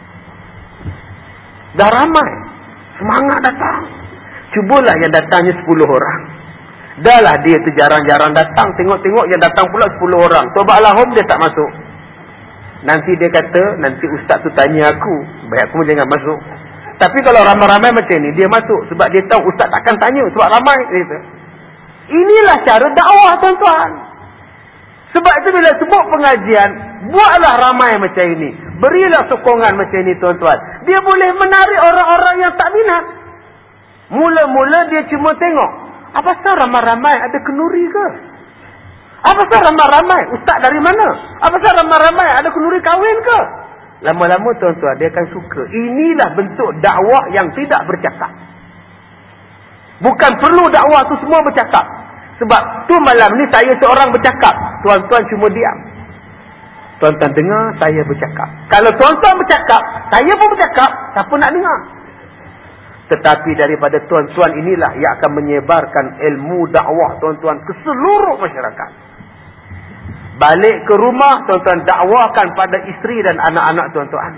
Dah ramai. Semangat datang. Cubalah yang datangnya sepuluh orang. Dah lah dia tu jarang-jarang datang. Tengok-tengok yang datang pula sepuluh orang. Tobatlah home dia tak masuk. Nanti dia kata, nanti ustaz tu tanya aku. Baik, aku jangan masuk. Tapi kalau ramai-ramai macam ni, dia masuk. Sebab dia tahu ustaz takkan tanya. Sebab ramai. Dia inilah cara dakwah tuan-tuan. Sebab itu bila sebut pengajian, buatlah ramai macam ini. Berilah sokongan macam ini tuan-tuan. Dia boleh menarik orang-orang yang tak minat. Mula-mula dia cuma tengok. Apa sah ramai-ramai ada kenduri ke? Apa sah ramai-ramai? Ustaz dari mana? Apa sah ramai-ramai ada kenduri kahwin ke? Lama-lama tuan-tuan dia akan suka. Inilah bentuk dakwah yang tidak bercakap. Bukan perlu dakwah tu semua bercakap. Sebab tu malam ni saya seorang bercakap. Tuan-tuan cuma diam. Tuan-tuan dengar, saya bercakap. Kalau tuan-tuan bercakap, saya pun bercakap. Siapa nak dengar? Tetapi daripada tuan-tuan inilah yang akan menyebarkan ilmu dakwah tuan-tuan ke seluruh masyarakat. Balik ke rumah, tuan-tuan dakwahkan pada isteri dan anak-anak tuan-tuan.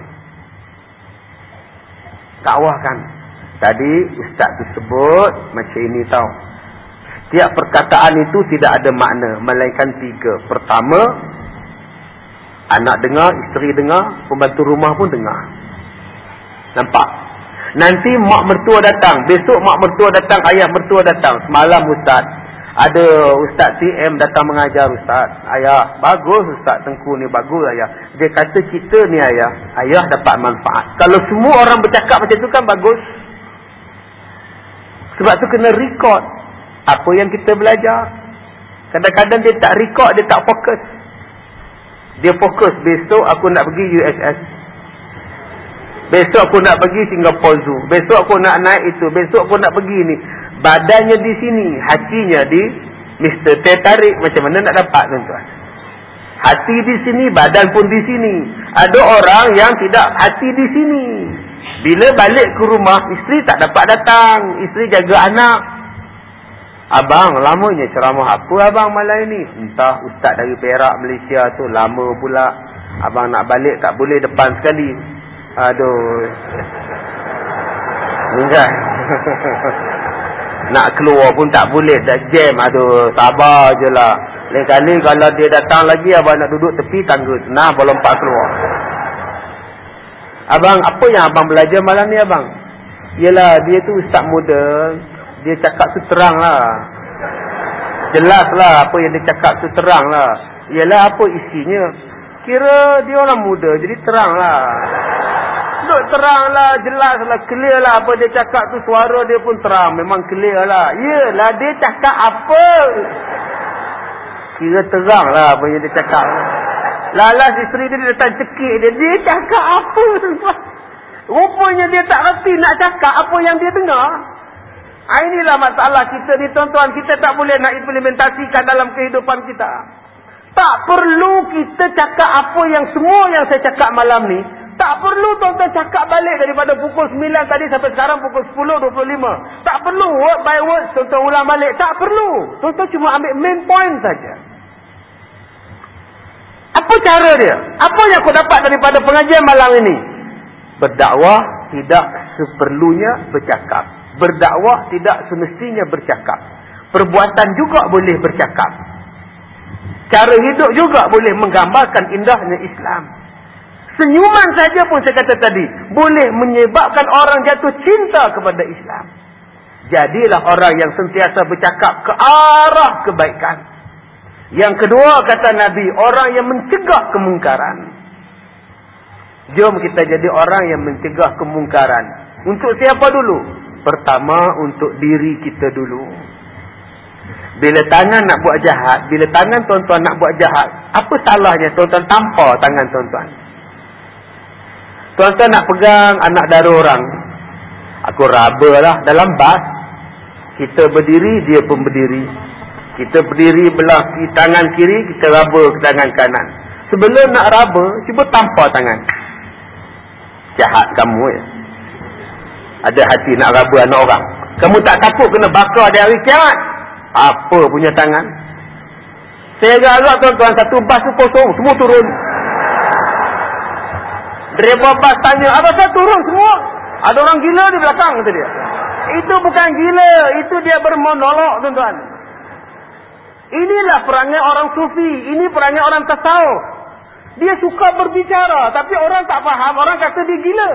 Dakwahkan. Tadi ustaz tu sebut macam ini tau. Setiap perkataan itu tidak ada makna, melainkan tiga. Pertama, anak dengar, isteri dengar, pembantu rumah pun dengar. Nampak? Nanti mak mertua datang. Besok mak mertua datang, ayah mertua datang. Semalam ustaz, ada ustaz T M datang mengajar ustaz. Ayah, bagus ustaz Tengku ni, bagus ayah. Dia kata kita ni ayah, ayah dapat manfaat. Kalau semua orang bercakap macam tu kan bagus. Sebab tu kena record apa yang kita belajar. Kadang-kadang dia tak record, dia tak fokus. Dia fokus, besok aku nak pergi U S S. Besok aku nak pergi Singapore Zoo. Besok aku nak naik itu. Besok aku nak pergi ni. Badannya di sini, hatinya di Mister Teh tarik. Macam mana nak dapat tuan-tuan? Hati di sini, badan pun di sini. Ada orang yang tidak hati di sini. Bila balik ke rumah, isteri tak dapat datang. Isteri jaga anak. Abang, lamanya ceramah apa abang malam ini? Entah ustaz dari Perak, Malaysia tu, lama pula. Abang nak balik tak boleh depan sekali. Aduh. Enggak. Nak keluar pun tak boleh, dah jam. Aduh, sabar je lah. Lain kali kalau dia datang lagi, abang nak duduk tepi tangga senang, lompat keluar. Abang, apa yang abang belajar malam ni abang? Yelah, dia tu ustaz muda. Dia cakap tu terang lah. Jelas lah apa yang dia cakap tu terang lah. Yelah, apa isinya? Kira dia orang muda, jadi terang lah. Duk terang lah, jelas lah, clear lah apa dia cakap tu. Suara dia pun terang, memang clear lah. Yelah, dia cakap apa? Kira terang lah apa yang dia cakap. Lalas isteri dia datang cekik dia. Dia cakap apa? Rupanya dia tak reti nak cakap apa yang dia dengar. Inilah masalah kita ni tuan-tuan. Kita tak boleh nak implementasikan dalam kehidupan kita. Tak perlu kita cakap apa yang semua yang saya cakap malam ni. Tak perlu tuan-tuan cakap balik daripada pukul sembilan tadi sampai sekarang pukul sepuluh dua puluh lima. Tak perlu word by word tuan-tuan ulang balik. Tak perlu. Tuan-tuan cuma ambil main point saja. Apa cara dia? Apa yang aku dapat daripada pengajian malam ini? Berdakwah tidak seperlunya bercakap. Berdakwah tidak semestinya bercakap. Perbuatan juga boleh bercakap. Cara hidup juga boleh menggambarkan indahnya Islam. Senyuman saja pun saya kata tadi boleh menyebabkan orang jatuh cinta kepada Islam. Jadilah orang yang sentiasa bercakap ke arah kebaikan. Yang kedua kata Nabi, orang yang mencegah kemungkaran. Jom kita jadi orang yang mencegah kemungkaran. Untuk siapa dulu? Pertama untuk diri kita dulu. Bila tangan nak buat jahat, bila tangan tuan-tuan nak buat jahat, apa salahnya tuan-tuan tampar tangan tuan-tuan? Tuan-tuan nak pegang anak dara orang, aku raba lah dalam bas. Kita berdiri, dia pun berdiri. Kita berdiri belah tangan kiri, kita raba ke tangan kanan. Sebelum nak raba, cuba tampar tangan. Jahat kamu ya. Ada hati nak raba anak orang. Kamu tak takut kena bakar di hari kiamat? Apa punya tangan? Saya agak-agak tuan-tuan, satu bas tu kosong, semua turun. Driver bas tanya, apa saya turun semua? Ada orang gila di belakang, kata dia. Itu bukan gila, itu dia bermonolog tuan-tuan. Inilah perangai orang sufi, ini perangai orang tasawuf. Dia suka berbicara, tapi orang tak faham, orang kata dia gila.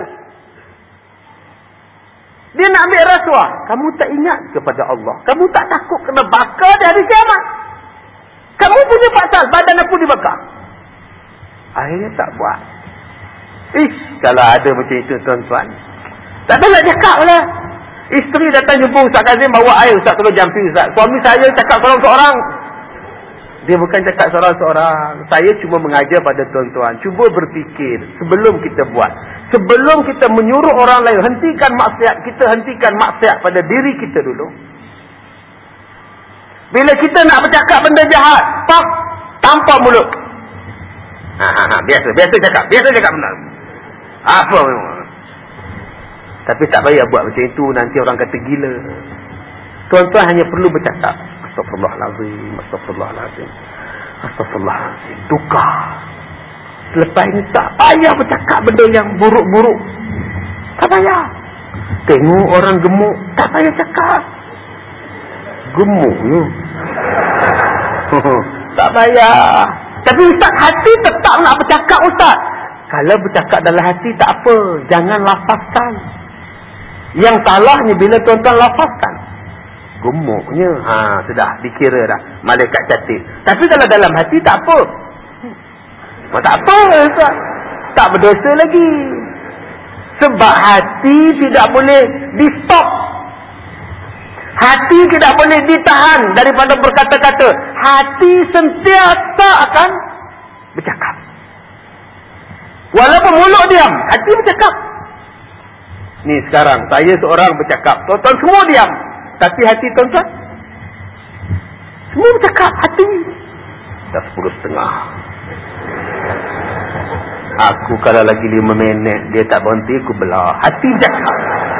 Dia nak ambil rasuah. Kamu tak ingat kepada Allah. Kamu tak takut kena bakar di hari kiamat. Kamu punya pasal, badan aku dibakar. Akhirnya tak buat. Ish, kalau ada macam itu tuan-tuan. Tak ada nak cakap lah. Isteri datang jumpa Ustaz Kazim, bawa air. Ustaz tolong jampi Ustaz. Suami saya cakap seorang-seorang. Dia bukan cakap seorang-seorang. Saya cuma mengajar pada tuan-tuan. Cuba berfikir sebelum kita buat. Sebelum kita menyuruh orang lain, hentikan maksiat. Kita hentikan maksiat pada diri kita dulu. Bila kita nak bercakap benda jahat, pak, tampar mulut. Ha, ha, ha, biasa, biasa cakap. Biasa cakap benar. Apa memang. Tapi tak payah buat macam itu, nanti orang kata gila. Tuan-tuan hanya perlu bercakap. Astagfirullahalazim, astagfirullahalazim, astagfirullahalazim. Duka. Selepas ini tak payah bercakap benda yang buruk-buruk. Tak payah. Tengok orang gemuk, tak payah cakap. Gemuk ni. Tak payah. Tapi Ustaz, hati tetap nak bercakap Ustaz. Kalau bercakap dalam hati tak apa, jangan lafazkan. Yang salahnya bila tuan-tuan lafazkan. Gemuknya, ha, sudah dikira dah malaikat catat. Tapi kalau dalam hati tak apa. Hmm. Tak apa Ustaz. Tak berdosa lagi. Sebab hati tidak boleh di stop. Hati tidak boleh ditahan daripada berkata-kata. Hati sentiasa akan bercakap. Walaupun mulut diam, hati bercakap. Ni sekarang saya seorang bercakap, tuan-tuan semua diam. Tapi hati tuan-tuan semua bercakap, hati. Dah sepuluh setengah. Aku kalau lagi lima minit dia tak berhenti, aku belah. Hati cakap.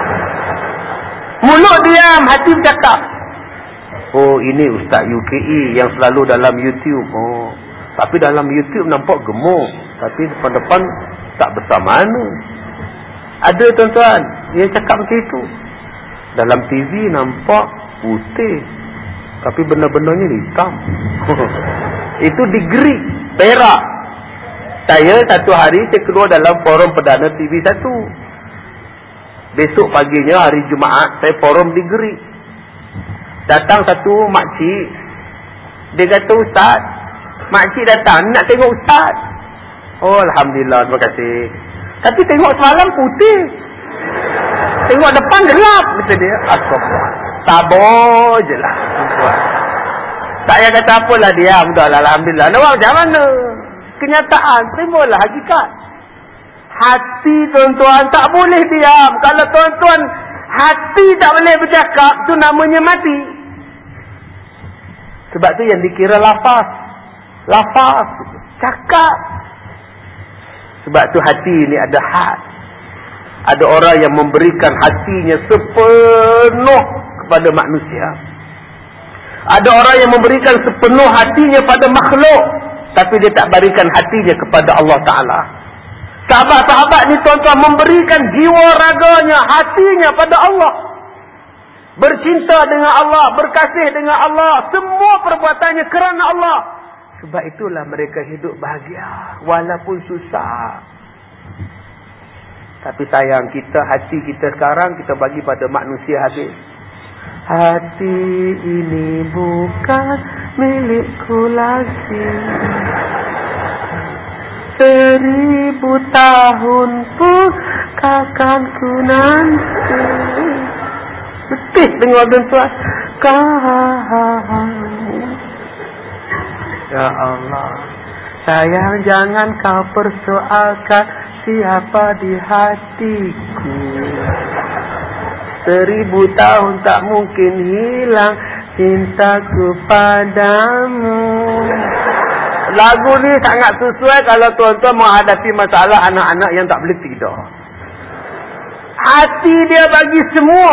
Mulut diam, hati cakap. Oh, ini Ustaz U K E yang selalu dalam YouTube. Oh, tapi dalam YouTube nampak gemuk, tapi depan-depan tak besar mana. Ada tuan-tuan yang cakap macam itu. Dalam T V nampak putih, tapi benar-benarnya hitam. Itu degree perak. Saya satu hari saya keluar dalam forum Perdana T V satu. Besok paginya hari Jumaat saya forum degree. Datang satu makcik. Dia kata, Ustaz, makcik datang nak tengok Ustaz. Oh, Alhamdulillah, terima kasih. Tapi tengok semalam putih, tengok depan gelap, kata dia. Astagfirullah. Sabar je lah. Saya kata apalah, diam dah lah, Alhamdulillah. Nak macam mana? Kenyataan, terimalah hakikat. Hati tuan-tuan tak boleh diam. Kalau tuan-tuan hati tak boleh bercakap, tu namanya mati. Sebab tu yang dikira lafaz. Lafaz, cakap. Sebab tu hati ni ada had. Ada orang yang memberikan hatinya sepenuh kepada manusia. Ada orang yang memberikan sepenuh hatinya pada makhluk, tapi dia tak berikan hatinya kepada Allah Ta'ala. Sahabat-sahabat ni tuan-tuan memberikan jiwa raganya, hatinya pada Allah. Bercinta dengan Allah, berkasih dengan Allah, semua perbuatannya kerana Allah. Sebab itulah mereka hidup bahagia walaupun susah. Tapi sayang kita, hati kita sekarang kita bagi pada manusia habis. Hati ini bukan milikku lagi. Seribu tahun pun takkan ku nanti. Betul dengar tuan-tuan. Ya Allah, sayang jangan kau persoalkan siapa di hatiku. Seribu tahun tak mungkin hilang cintaku padamu. Lagu ni sangat sesuai kalau tuan-tuan menghadapi masalah anak-anak yang tak boleh tidur. Hati dia bagi semua.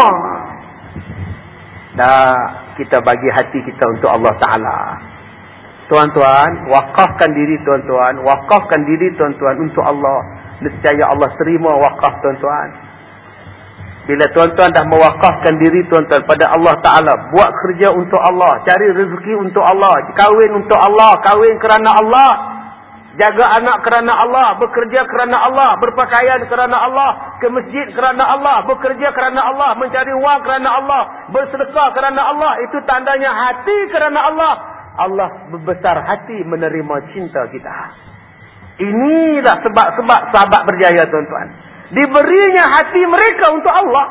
Dah, kita bagi hati kita untuk Allah Ta'ala. Tuan-tuan, wakafkan diri tuan-tuan. Wakafkan diri tuan-tuan untuk Allah. Nescaya Allah terima wakaf tuan-tuan. Bila tuan-tuan dah mewakafkan diri tuan-tuan pada Allah Ta'ala, buat kerja untuk Allah, cari rezeki untuk Allah, kahwin untuk Allah, kahwin kerana Allah, jaga anak kerana Allah, bekerja kerana Allah, berpakaian kerana Allah, ke masjid kerana Allah, bekerja kerana Allah, mencari wang kerana Allah, bersedekah kerana Allah. Itu tandanya hati kerana Allah. Allah berbesar hati menerima cinta kita. Inilah sebab-sebab sahabat berjaya tuan-tuan. Diberinya hati mereka untuk Allah.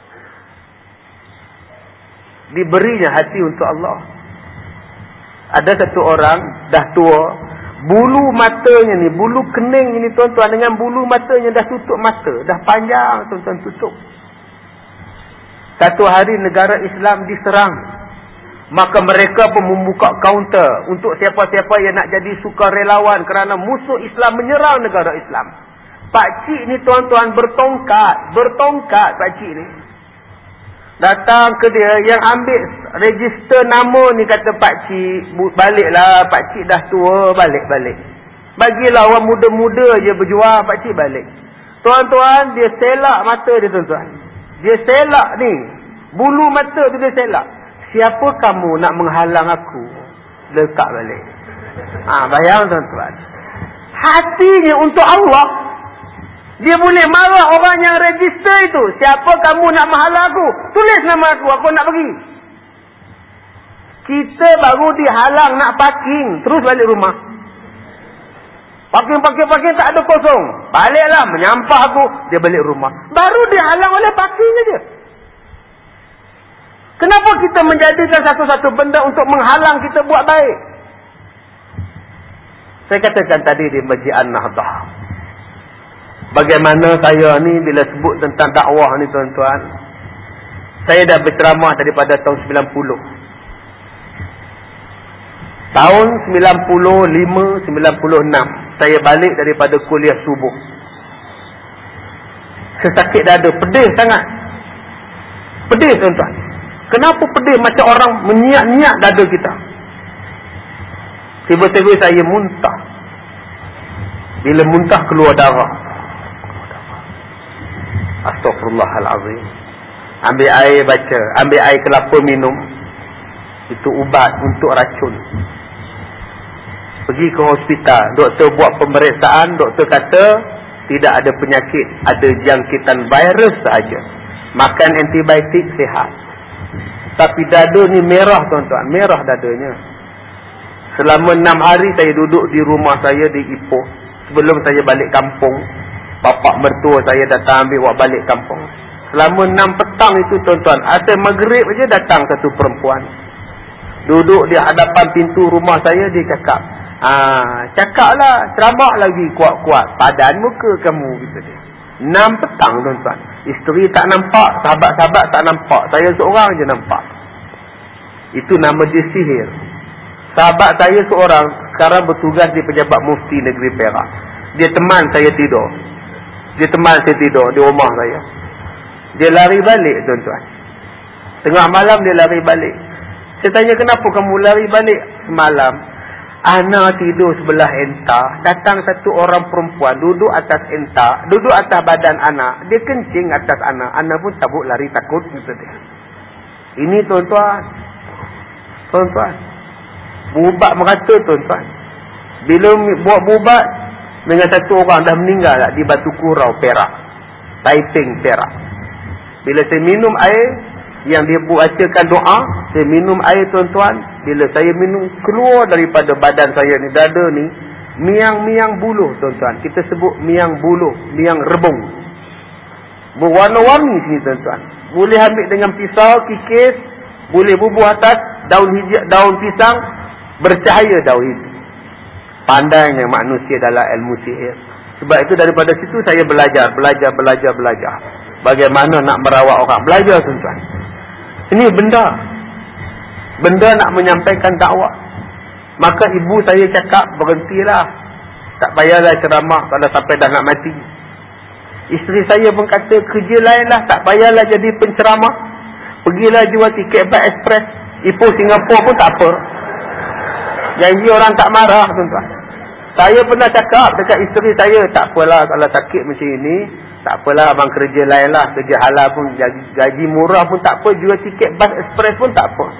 Diberinya hati untuk Allah. Ada satu orang dah tua, bulu matanya ni, bulu kening ini tuan-tuan, dengan bulu matanya dah tutup mata, dah panjang tuan-tuan tutup. Satu hari negara Islam diserang, maka mereka pun membuka kaunter untuk siapa-siapa yang nak jadi sukarelawan kerana musuh Islam menyerang negara Islam. Pakcik ni tuan-tuan bertongkat, bertongkat pakcik ni. Datang ke dia, yang ambil register nama ni kata pakcik, baliklah, pakcik dah tua, balik-balik. Bagilah orang muda-muda je berjuang, pakcik balik. Tuan-tuan, dia selak mata dia tuan-tuan. Dia selak ni, bulu mata tu dia selak. Siapa kamu nak menghalang aku? Lekat balik. Ha, bayang tuan-tuan. Hatinya untuk Allah. Dia boleh marah orang yang register itu. Siapa kamu nak menghalang aku? Tulis nama aku, aku nak pergi. Kita baru dihalang nak parking, terus balik rumah. Parking, parking, parking tak ada kosong. Baliklah, menyampah aku, dia balik rumah. Baru dihalang oleh parking saja. Kenapa kita menjadikan satu-satu benda untuk menghalang kita buat baik? Saya katakan tadi di Masjid An-Nahdah. Bagaimana saya ni bila sebut tentang dakwah ni tuan-tuan. Saya dah berceramah daripada tahun sembilan puluh. Tahun sembilan puluh lima, sembilan puluh enam. Saya balik daripada kuliah subuh. Sesakit dada, pedih sangat. Pedih tuan-tuan. Kenapa pedih macam orang menyiak-nyiak dada kita? Tiba-tiba saya muntah. Bila muntah keluar darah. Astaghfirullahalazim. Ambil air baca, ambil air kelapa minum. Itu ubat untuk racun. Pergi ke hospital, doktor buat pemeriksaan, doktor kata tidak ada penyakit, ada jangkitan virus sahaja. Makan antibiotik sihat. Tapi dada ni merah tuan-tuan, merah dadanya. Selama enam hari saya duduk di rumah saya di Ipoh. Sebelum saya balik kampung, bapak mertua saya datang ambil buat balik kampung. Selama enam petang itu tuan-tuan, asal maghrib aja datang satu perempuan. Duduk di hadapan pintu rumah saya, dia cakap, ah, cakaplah, ceramah lagi kuat-kuat. Padan muka kamu, gitu dia. Enam petang tuan-tuan. Isteri tak nampak, sahabat-sahabat tak nampak. Saya seorang je nampak. Itu nama dia sihir. Sahabat saya seorang sekarang bertugas di Pejabat Mufti Negeri Perak. Dia teman saya tidur. Dia teman saya tidur di rumah saya. Dia lari balik tuan-tuan. Tengah malam dia lari balik. Saya tanya, kenapa kamu lari balik semalam? Ana tidur sebelah entah. Datang satu orang perempuan duduk atas entah, duduk atas badan anak. Dia kencing atas anak. Anak pun tabuk lari takut, gitu dia. Ini tuan-tuan. Tuan-tuan. Berubat merata tuan-tuan. Bila buat berubat dengan satu orang dah meninggal lah, di Batu Kurau Perak, Taiping Perak. Bila saya minum air yang dia bacakan doa, saya minum air tuan-tuan. Bila saya minum, keluar daripada badan saya ni, dada ni, miang-miang buluh tuan-tuan. Kita sebut miang buluh, miang rebung. Berwarna-warni sini tuan-tuan. Boleh ambil dengan pisau, kikis, boleh bubuh atas daun hijau, daun pisang, bercahaya daun itu. Pandainya manusia dalam ilmu sihir. Sebab itu daripada situ saya belajar, belajar, belajar, belajar. Bagaimana nak merawat orang. Belajar tuan-tuan. Ini benda. Benda nak menyampaikan dakwah. Maka ibu saya cakap, berhentilah. Tak payahlah ceramah kalau sampai dah nak mati. Isteri saya pun kata, kerja lain lah. Tak payahlah jadi penceramah. Pergilah jual tiket bus express. Ipoh Singapura pun tak apa. Janji orang tak marah tuan-tuan. Saya pernah cakap dekat isteri saya, tak apalah kalau sakit macam ini, tak apalah abang kerja lain lah. Kerja halal pun, gaji, gaji murah pun tak apa. Jual tiket bus express pun tak apa.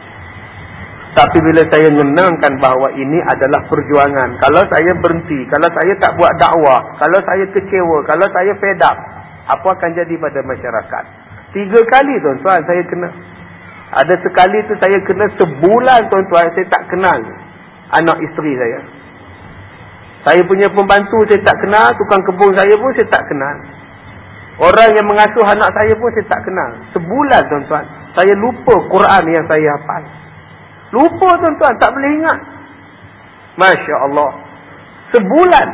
Tapi bila saya mengenangkan bahawa ini adalah perjuangan. Kalau saya berhenti, kalau saya tak buat dakwah, kalau saya kecewa, kalau saya fed up, apa akan jadi pada masyarakat? Tiga kali tuan-tuan saya kena. Ada sekali tu saya kena sebulan tuan-tuan, saya tak kenal anak isteri saya. Saya punya pembantu saya tak kenal, tukang kebun saya pun saya tak kenal. Orang yang mengasuh anak saya pun saya tak kenal. Sebulan tuan-tuan, saya lupa Quran yang saya hafal. Lupa tuan-tuan, tak boleh ingat. Masya Allah. Sebulan.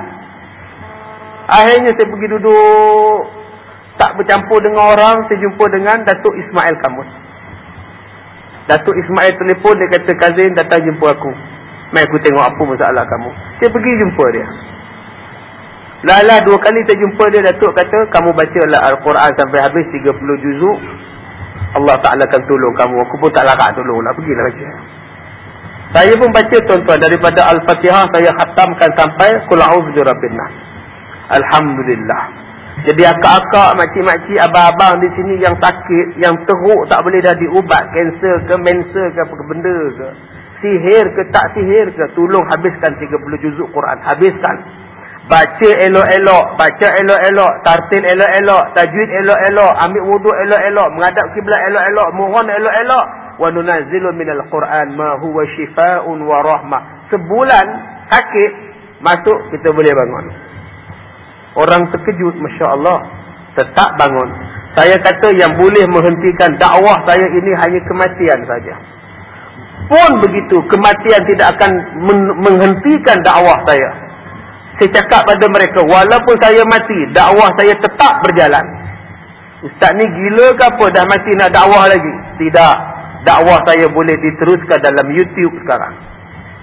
Akhirnya saya pergi duduk, tak bercampur dengan orang, saya jumpa dengan Datuk Ismail Kamus. Datuk Ismail telefon, dia kata, Kazim datang jumpa aku. Mai aku tengok apa masalah kamu. Saya pergi jumpa dia. Lalah dua kali saya jumpa dia, Datuk kata, kamu bacalah Al-Quran sampai habis tiga puluh juzuk. Allah Ta'ala akan tolong kamu. Aku pun tak larat tolong lah. Pergilah baca. Saya pun baca tuan-tuan. Daripada Al-Fatihah saya khatamkan sampai Qul a'udzu birabbin nas. Alhamdulillah. Jadi akak-akak, makcik-makcik, abang-abang di sini yang sakit, yang teruk tak boleh dah diubat, kanser ke, menser ke, apa ke benda ke, sihir ke tak sihir ke, tolong habiskan tiga puluh juzuk Quran. Habiskan. Baca elok-elok, baca elok-elok, tartil elok-elok, tajwid elok-elok, ambil wuduk elok-elok, menghadap kiblat elok-elok, mohon elok-elok. Wa nunazzilu minal Quran ma huwa shifaa'un wa rahmah. Sebulan sakit, masuk kita boleh bangun. Orang terkejut, Masya Allah, tetap bangun. Saya kata yang boleh menghentikan dakwah saya ini hanya kematian saja. Pun begitu, kematian tidak akan men- menghentikan dakwah saya. Saya cakap pada mereka, walaupun saya mati, dakwah saya tetap berjalan. Ustaz ni gila ke apa, dah mati nak dakwah lagi? Tidak. Dakwah saya boleh diteruskan dalam YouTube sekarang.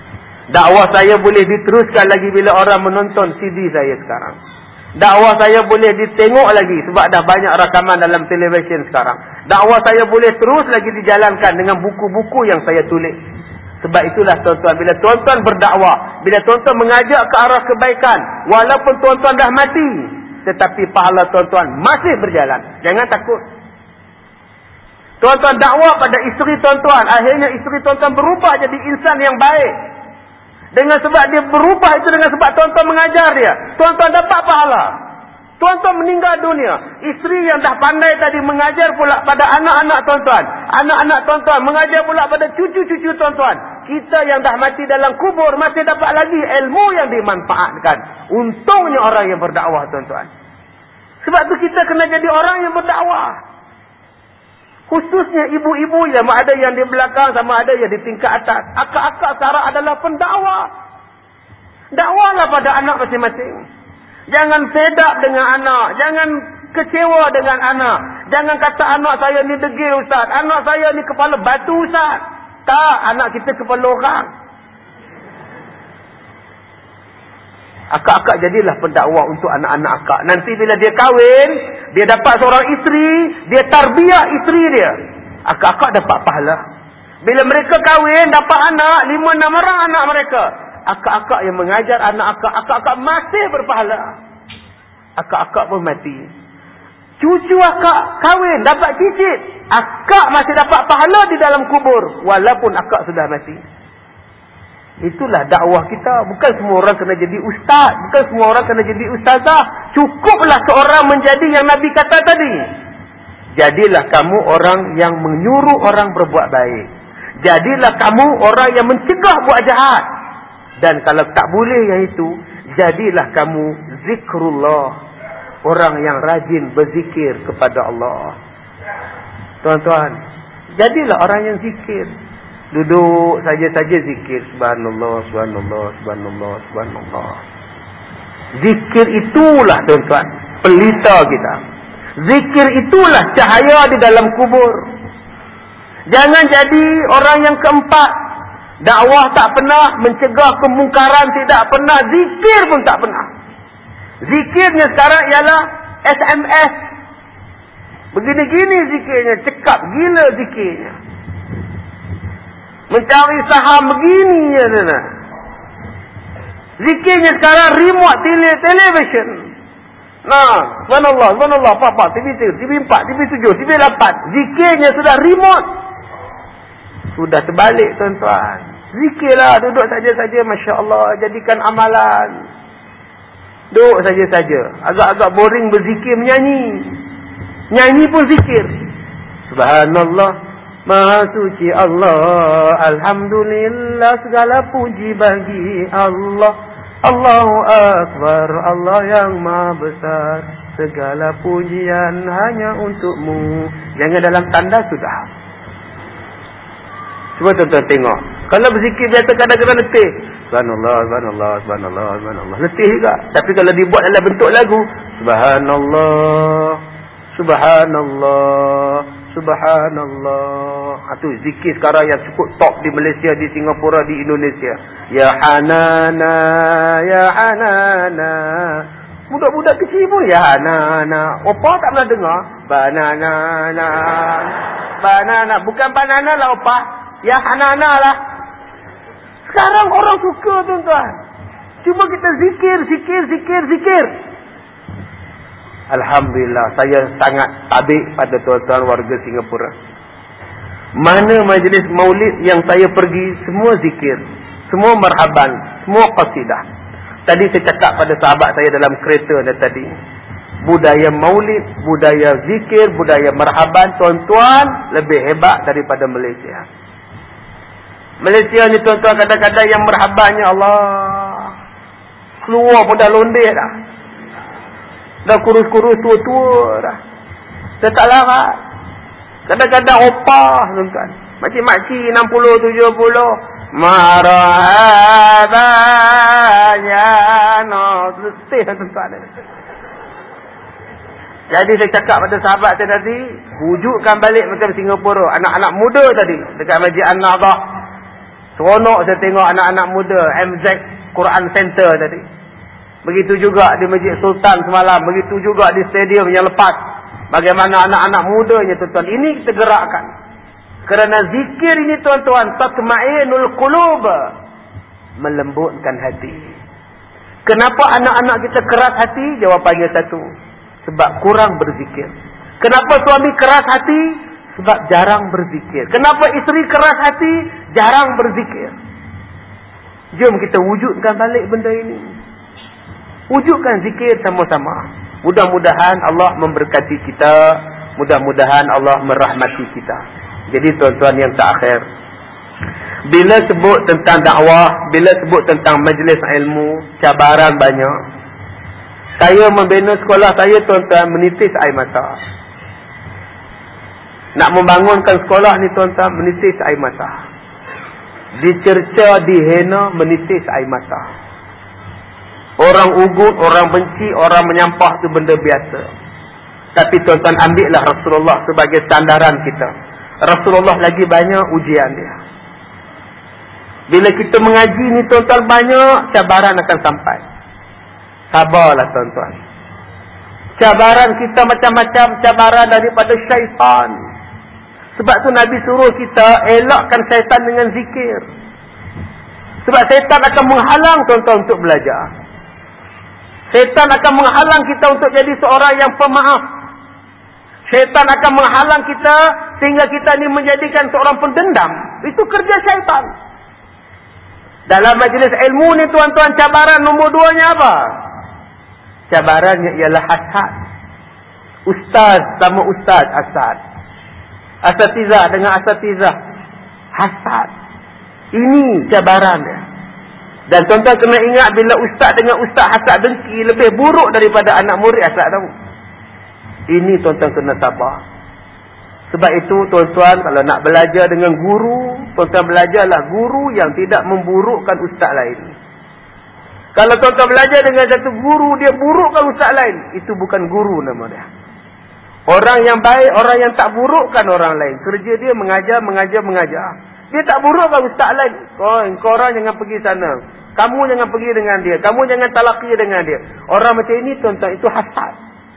Dakwah saya boleh diteruskan lagi bila orang menonton C D saya sekarang. Dakwah saya boleh ditengok lagi sebab dah banyak rakaman dalam televisyen sekarang. Dakwah saya boleh terus lagi dijalankan dengan buku-buku yang saya tulis. Sebab itulah tuan-tuan, bila tuan-tuan berdakwah, bila tuan-tuan mengajak ke arah kebaikan, walaupun tuan-tuan dah mati, tetapi pahala tuan-tuan masih berjalan. Jangan takut. Tuan-tuan dakwah pada isteri tuan-tuan, akhirnya isteri tuan-tuan berubah jadi insan yang baik. Dengan sebab dia berubah itu dengan sebab tuan-tuan mengajar dia, tuan-tuan dapat pahala. Tuan-tuan meninggal dunia, isteri yang dah pandai tadi mengajar pula pada anak-anak tuan-tuan, anak-anak tuan-tuan mengajar pula pada cucu-cucu tuan-tuan. Kita yang dah mati dalam kubur masih dapat lagi ilmu yang dimanfaatkan. Untungnya orang yang berdakwah, tuan-tuan. Sebab tu kita kena jadi orang yang berdakwah. Khususnya ibu-ibu yang ada yang di belakang sama ada yang di tingkat atas. Akak-akak sekarang adalah pendakwah. Dakwahlah pada anak masing-masing. Jangan sedap dengan anak. Jangan kecewa dengan anak. Jangan kata anak saya ni degil ustaz. Anak saya ni kepala batu ustaz. Tak, anak kita kepala orang. Akak-akak jadilah pendakwah untuk anak-anak akak. Nanti bila dia kahwin, dia dapat seorang isteri, dia tarbiyah isteri dia. Akak-akak dapat pahala. Bila mereka kahwin, dapat anak, lima enam orang anak mereka. Akak-akak yang mengajar anak akak, akak-akak masih berpahala. Akak-akak pun mati. Cucu akak kahwin, dapat cicit. Akak masih dapat pahala di dalam kubur, walaupun akak sudah mati. Itulah dakwah kita. Bukan semua orang kena jadi ustaz. Bukan semua orang kena jadi ustazah. Cukuplah seorang menjadi yang Nabi kata tadi. Jadilah kamu orang yang menyuruh orang berbuat baik. Jadilah kamu orang yang mencegah buat jahat. Dan kalau tak boleh yang itu, jadilah kamu zikrullah. Orang yang rajin berzikir kepada Allah. Tuan-tuan, jadilah orang yang zikir. Duduk saja-saja zikir. Subhanallah, subhanallah, subhanallah, subhanallah. Zikir itulah, tuan-tuan, pelita kita. Zikir itulah cahaya di dalam kubur. Jangan jadi orang yang keempat. Dakwah tak pernah, mencegah kemungkaran tidak pernah, zikir pun tak pernah. Zikirnya sekarang ialah S M S. Begini-gini zikirnya, cekap gila zikirnya. Mencari saham begini ya, nana. Zikirnya sekarang remote tele television. Nah, subhanallah, subhanallah, apa-apa, T V tiga, T V empat, T V tujuh, T V lapan. Zikirnya sudah remote. Sudah terbalik, tuan-tuan. Zikirlah, duduk saja-saja, Masya Allah, jadikan amalan. Duduk saja-saja. Agak-agak boring berzikir, menyanyi. Nyanyi pun zikir. Subhanallah, Maha suci Allah, Alhamdulillah, segala puji bagi Allah. Allahu Akbar, Allah yang Maha besar, segala pujian hanya untukmu. Jangan dalam tanda sudah. Cuba tuan-tuan tengok. Kalau berzikir biasa kadang-kadang letih. Subhanallah, subhanallah, subhanallah, subhanallah. Letih juga. Tapi kalau dibuat dalam bentuk lagu, Subhanallah, Subhanallah, Subhanallah. Itu zikir sekarang yang cukup top di Malaysia, di Singapura, di Indonesia. Ya Hanana, Ya Hanana. Budak-budak kecil pun Ya Hanana. Opa tak pernah dengar. Banana, banana. Bukan banana lah opa. Ya Hanana lah. Sekarang orang suka, tuan-tuan. Cuma kita zikir, zikir, zikir, zikir. Alhamdulillah, saya sangat tabik pada tuan-tuan warga Singapura. Mana majlis maulid yang saya pergi, semua zikir, semua marhaban, semua qasidah. Tadi saya cakap pada sahabat saya dalam kereta tadi, budaya maulid, budaya zikir, budaya marhaban, tuan-tuan, lebih hebat daripada Malaysia. Malaysia ni tuan-tuan, kadang-kadang yang marhabannya Allah, keluar pun dah londeh dah. Dah kurus-kurus, tua-tua dah. Dah tak larat. Kadang-kadang opah, tuan-tuan. Makcik-makcik enam puluh, tujuh puluh. Marhabanya. No, letih tuan-tuan. Jadi saya cakap pada sahabat saya tadi, wujudkan balik macam Singapura. Anak-anak muda tadi, dekat Masjid An-Nahdhah. Seronok saya tengok anak-anak muda M Z Quran Center tadi. Begitu juga di Masjid Sultan semalam. Begitu juga di stadium yang lepas. Bagaimana anak-anak mudanya tuan-tuan. Ini kita gerakkan. Kerana zikir ini tuan-tuan. Tatma'inul qulub. Melembutkan hati. Kenapa anak-anak kita keras hati? Jawapannya satu. Sebab kurang berzikir. Kenapa suami keras hati? Sebab jarang berzikir. Kenapa isteri keras hati? Jarang berzikir. Jom kita wujudkan balik benda ini. Wujudkan zikir sama-sama. Mudah-mudahan Allah memberkati kita. Mudah-mudahan Allah merahmati kita. Jadi tuan-tuan yang terakhir. Bila sebut tentang dakwah, bila sebut tentang majlis ilmu, cabaran banyak. Saya membina sekolah saya tuan-tuan menitis air mata. Nak membangunkan sekolah ni tuan-tuan menitis air mata. Dicerca, dihina, menitis air mata. Orang ugut, orang benci, orang menyampah tu benda biasa. Tapi tuan-tuan ambillah Rasulullah sebagai sandaran kita. Rasulullah lagi banyak ujian dia. Bila kita mengaji ni tuan-tuan banyak cabaran akan sampai. Sabarlah tuan-tuan. Cabaran kita macam-macam cabaran daripada syaitan. Sebab tu Nabi suruh kita elakkan syaitan dengan zikir. Sebab syaitan akan menghalang tuan-tuan untuk belajar. Syaitan akan menghalang kita untuk jadi seorang yang pemaaf. Syaitan akan menghalang kita sehingga kita ni menjadikan seorang pendendam. Itu kerja syaitan. Dalam majlis ilmu ni tuan-tuan cabaran nombor duanya apa? Cabarannya ialah hasad. Ustaz sama ustaz hasad. Asatizah dengan asatizah hasad. Ini cabaran dia. Dan tuan-tuan kena ingat bila ustaz dengan ustaz hasad dengki lebih buruk daripada anak murid hasad tahu. Ini tuan-tuan kena sabar. Sebab itu tuan-tuan kalau nak belajar dengan guru, tuan-tuan belajarlah guru yang tidak memburukkan ustaz lain. Kalau tuan-tuan belajar dengan satu guru dia burukkan ustaz lain, itu bukan guru nama dia. Orang yang baik, orang yang tak burukkan orang lain. Kerja dia mengajar, mengajar, mengajar. Dia tak burukkan ustaz lain. Oh, kau orang jangan pergi sana. Kamu jangan pergi dengan dia. Kamu jangan talaqi dengan dia. Orang macam ini tuan-tuan itu hasad.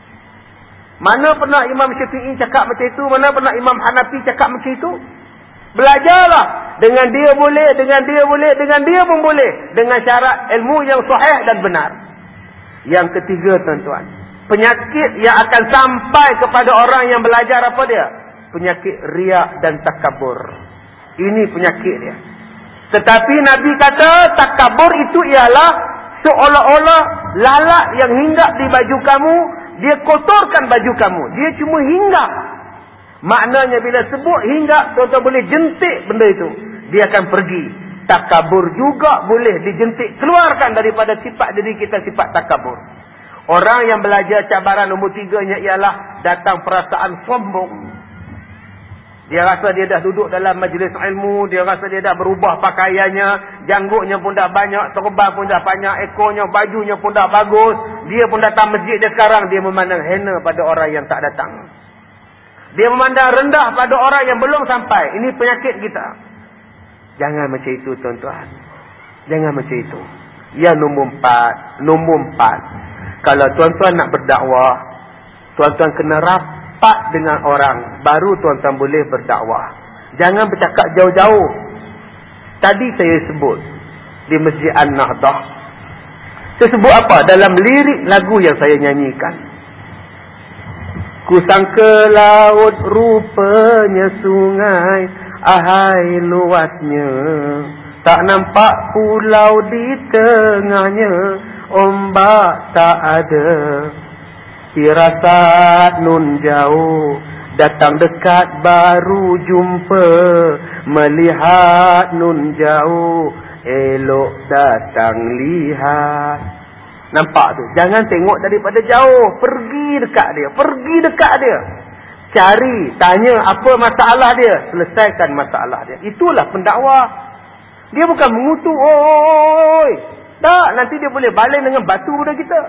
Mana pernah Imam Syafi'i cakap macam itu? Mana pernah Imam Hanafi cakap macam itu? Belajarlah. Dengan dia boleh, dengan dia boleh, dengan dia pun boleh. Dengan syarat ilmu yang sahih dan benar. Yang ketiga tuan-tuan. Penyakit yang akan sampai kepada orang yang belajar apa dia? Penyakit riak dan takabur. Ini penyakit dia. Tetapi Nabi kata takabur itu ialah seolah-olah lalat yang hinggap di baju kamu. Dia kotorkan baju kamu. Dia cuma hinggap. Maknanya bila sebut hinggap, tuan-tuan boleh jentik benda itu. Dia akan pergi. Takabur juga boleh dijentik. Keluarkan daripada sifat diri kita, sifat takabur. Orang yang belajar cabaran nombor tiganya ialah datang perasaan sombong. Dia rasa dia dah duduk dalam majlis ilmu. Dia rasa dia dah berubah pakaiannya. Janggutnya pun dah banyak. Serban pun dah banyak. Ekornya, bajunya pun dah bagus. Dia pun datang masjid dia sekarang. Dia memandang hina pada orang yang tak datang. Dia memandang rendah pada orang yang belum sampai. Ini penyakit kita. Jangan macam itu tuan-tuan. Jangan macam itu. Yang nombor empat. Nombor empat. Kalau tuan-tuan nak berdakwah. Tuan-tuan kena rapat dengan orang, baru tuan-tuan boleh berdakwah. Jangan bercakap jauh-jauh. Tadi saya sebut di Masjid An-Nahdah. Saya sebut apa? Dalam lirik lagu yang saya nyanyikan. Ku sangka laut rupanya sungai, ahai luasnya. Tak nampak pulau di tengahnya, ombak tak ada. Firasat nun jauh, datang dekat baru jumpa. Melihat nun jauh, elok datang lihat. Nampak tu? Jangan tengok daripada jauh. Pergi dekat dia. Pergi dekat dia. Cari, tanya apa masalah dia. Selesaikan masalah dia. Itulah pendakwah. Dia bukan mengutuk. Oi, tak, nanti dia boleh baling dengan batu pada kita.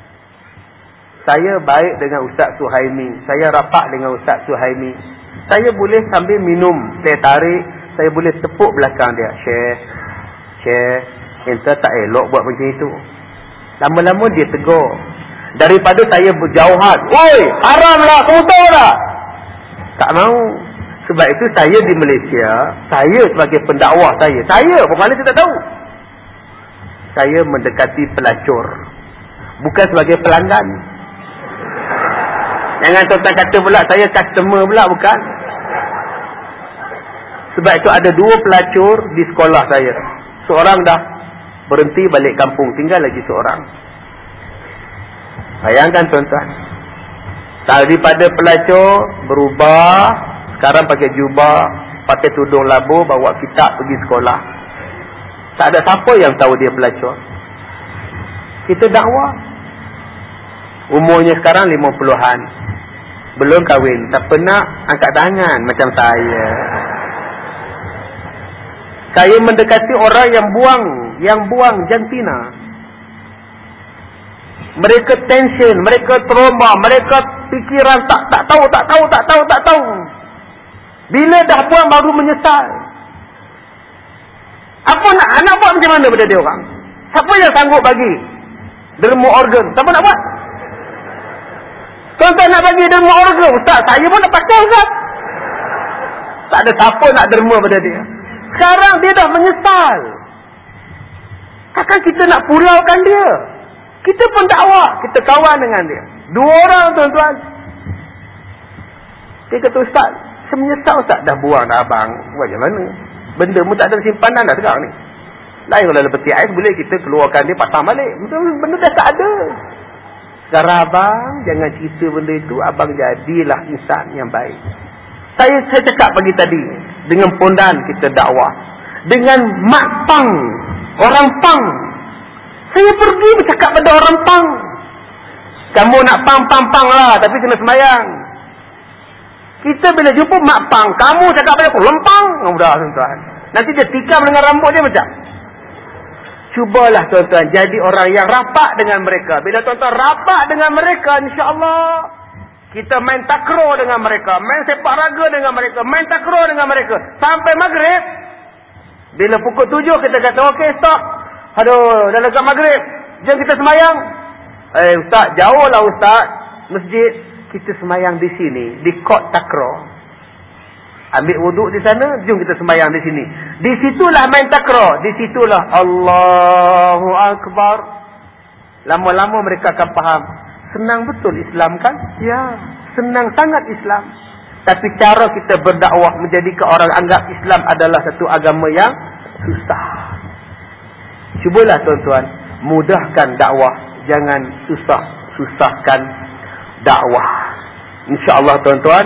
Saya baik dengan Ustaz Suhaimi. Saya rapat dengan Ustaz Suhaimi. Saya boleh sambil minum teh tarik, saya boleh tepuk belakang dia. Syekh, Syekh, ente tak elok buat macam itu. Lama-lama dia tegur. Daripada saya berjauhan, oi, haramlah, kamu tahu tak? Tak mau. Sebab itu saya di Malaysia, saya sebagai pendakwah saya, saya, orang lain tak tahu. Saya mendekati pelacur. Bukan sebagai pelanggan. Jangan tuan-tuan kata pula saya customer pula, bukan. Sebab itu ada dua pelacur di sekolah saya. Seorang dah berhenti balik kampung, tinggal lagi seorang. Bayangkan tuan-tuan. Daripada pelacur berubah, sekarang pakai jubah, pakai tudung labu, bawa kitab pergi sekolah. Tak ada siapa yang tahu dia pelacur. Kita dakwah. Umurnya sekarang lima puluhan. Belum kahwin. Tak pernah angkat tangan macam saya. Saya mendekati orang yang buang, yang buang jantina. Mereka tension, mereka trauma, mereka fikiran tak tak tahu, tak tahu, tak tahu, tak tahu. Bila dah buang baru menyesal. Apa nak, nak buat macam mana pada dia orang? Siapa yang sanggup bagi derma organ? Siapa nak buat? Tuan-tuan nak bagi derma organ? Ustaz, saya pun nak pakai, Ustaz. Tak ada siapa nak derma pada dia. Sekarang dia dah menyesal. Takkan kita nak pulaukan dia? Kita pun dakwah, kita kawan dengan dia. Dua orang, tuan-tuan. Dia kata, Ustaz, saya menyesal, Ustaz. Dah buang dah abang. Buat macam mana? Benda mu tak ada simpanan dah sekarang ni. Lain kalau ada peti ais, boleh kita keluarkan dia, pasang balik. Benda dah tak ada. Sekarang abang, jangan cerita benda itu. Abang jadilah insan yang baik. Saya saya cakap pagi tadi, dengan pondan kita dakwah. Dengan mak pang, orang pang. Saya pergi bercakap pada orang pang. Kamu nak pang-pang-pang lah, tapi kena sembahyang. Kita bila jumpa mak pang, kamu cakap pada aku, lempang. Oh, dah tuan-tuan. Nanti dia tikam dengan rambut dia macam. Cubalah tuan-tuan, jadi orang yang rapat dengan mereka. Bila tuan-tuan rapat dengan mereka, insya-Allah kita main takraw dengan mereka, main sepak raga dengan mereka, main takraw dengan mereka. Sampai maghrib, bila pukul tujuh kita kata, okey stop. Aduh, dah dekat maghrib. Jom kita semayang. Eh Ustaz, jauh lah Ustaz. Masjid. Kita semayang di sini. Di kot takraw. Ambil wuduk di sana. Jom kita semayang di sini. Di situlah main takraw. Di situlah Allahu Akbar. Lama-lama mereka akan faham. Senang betul Islam kan? Ya. Senang sangat Islam. Tapi cara kita berdakwah menjadikan orang anggap Islam adalah satu agama yang susah. Cubalah tuan-tuan, mudahkan dakwah, jangan susah-susahkan dakwah. InsyaAllah tuan-tuan,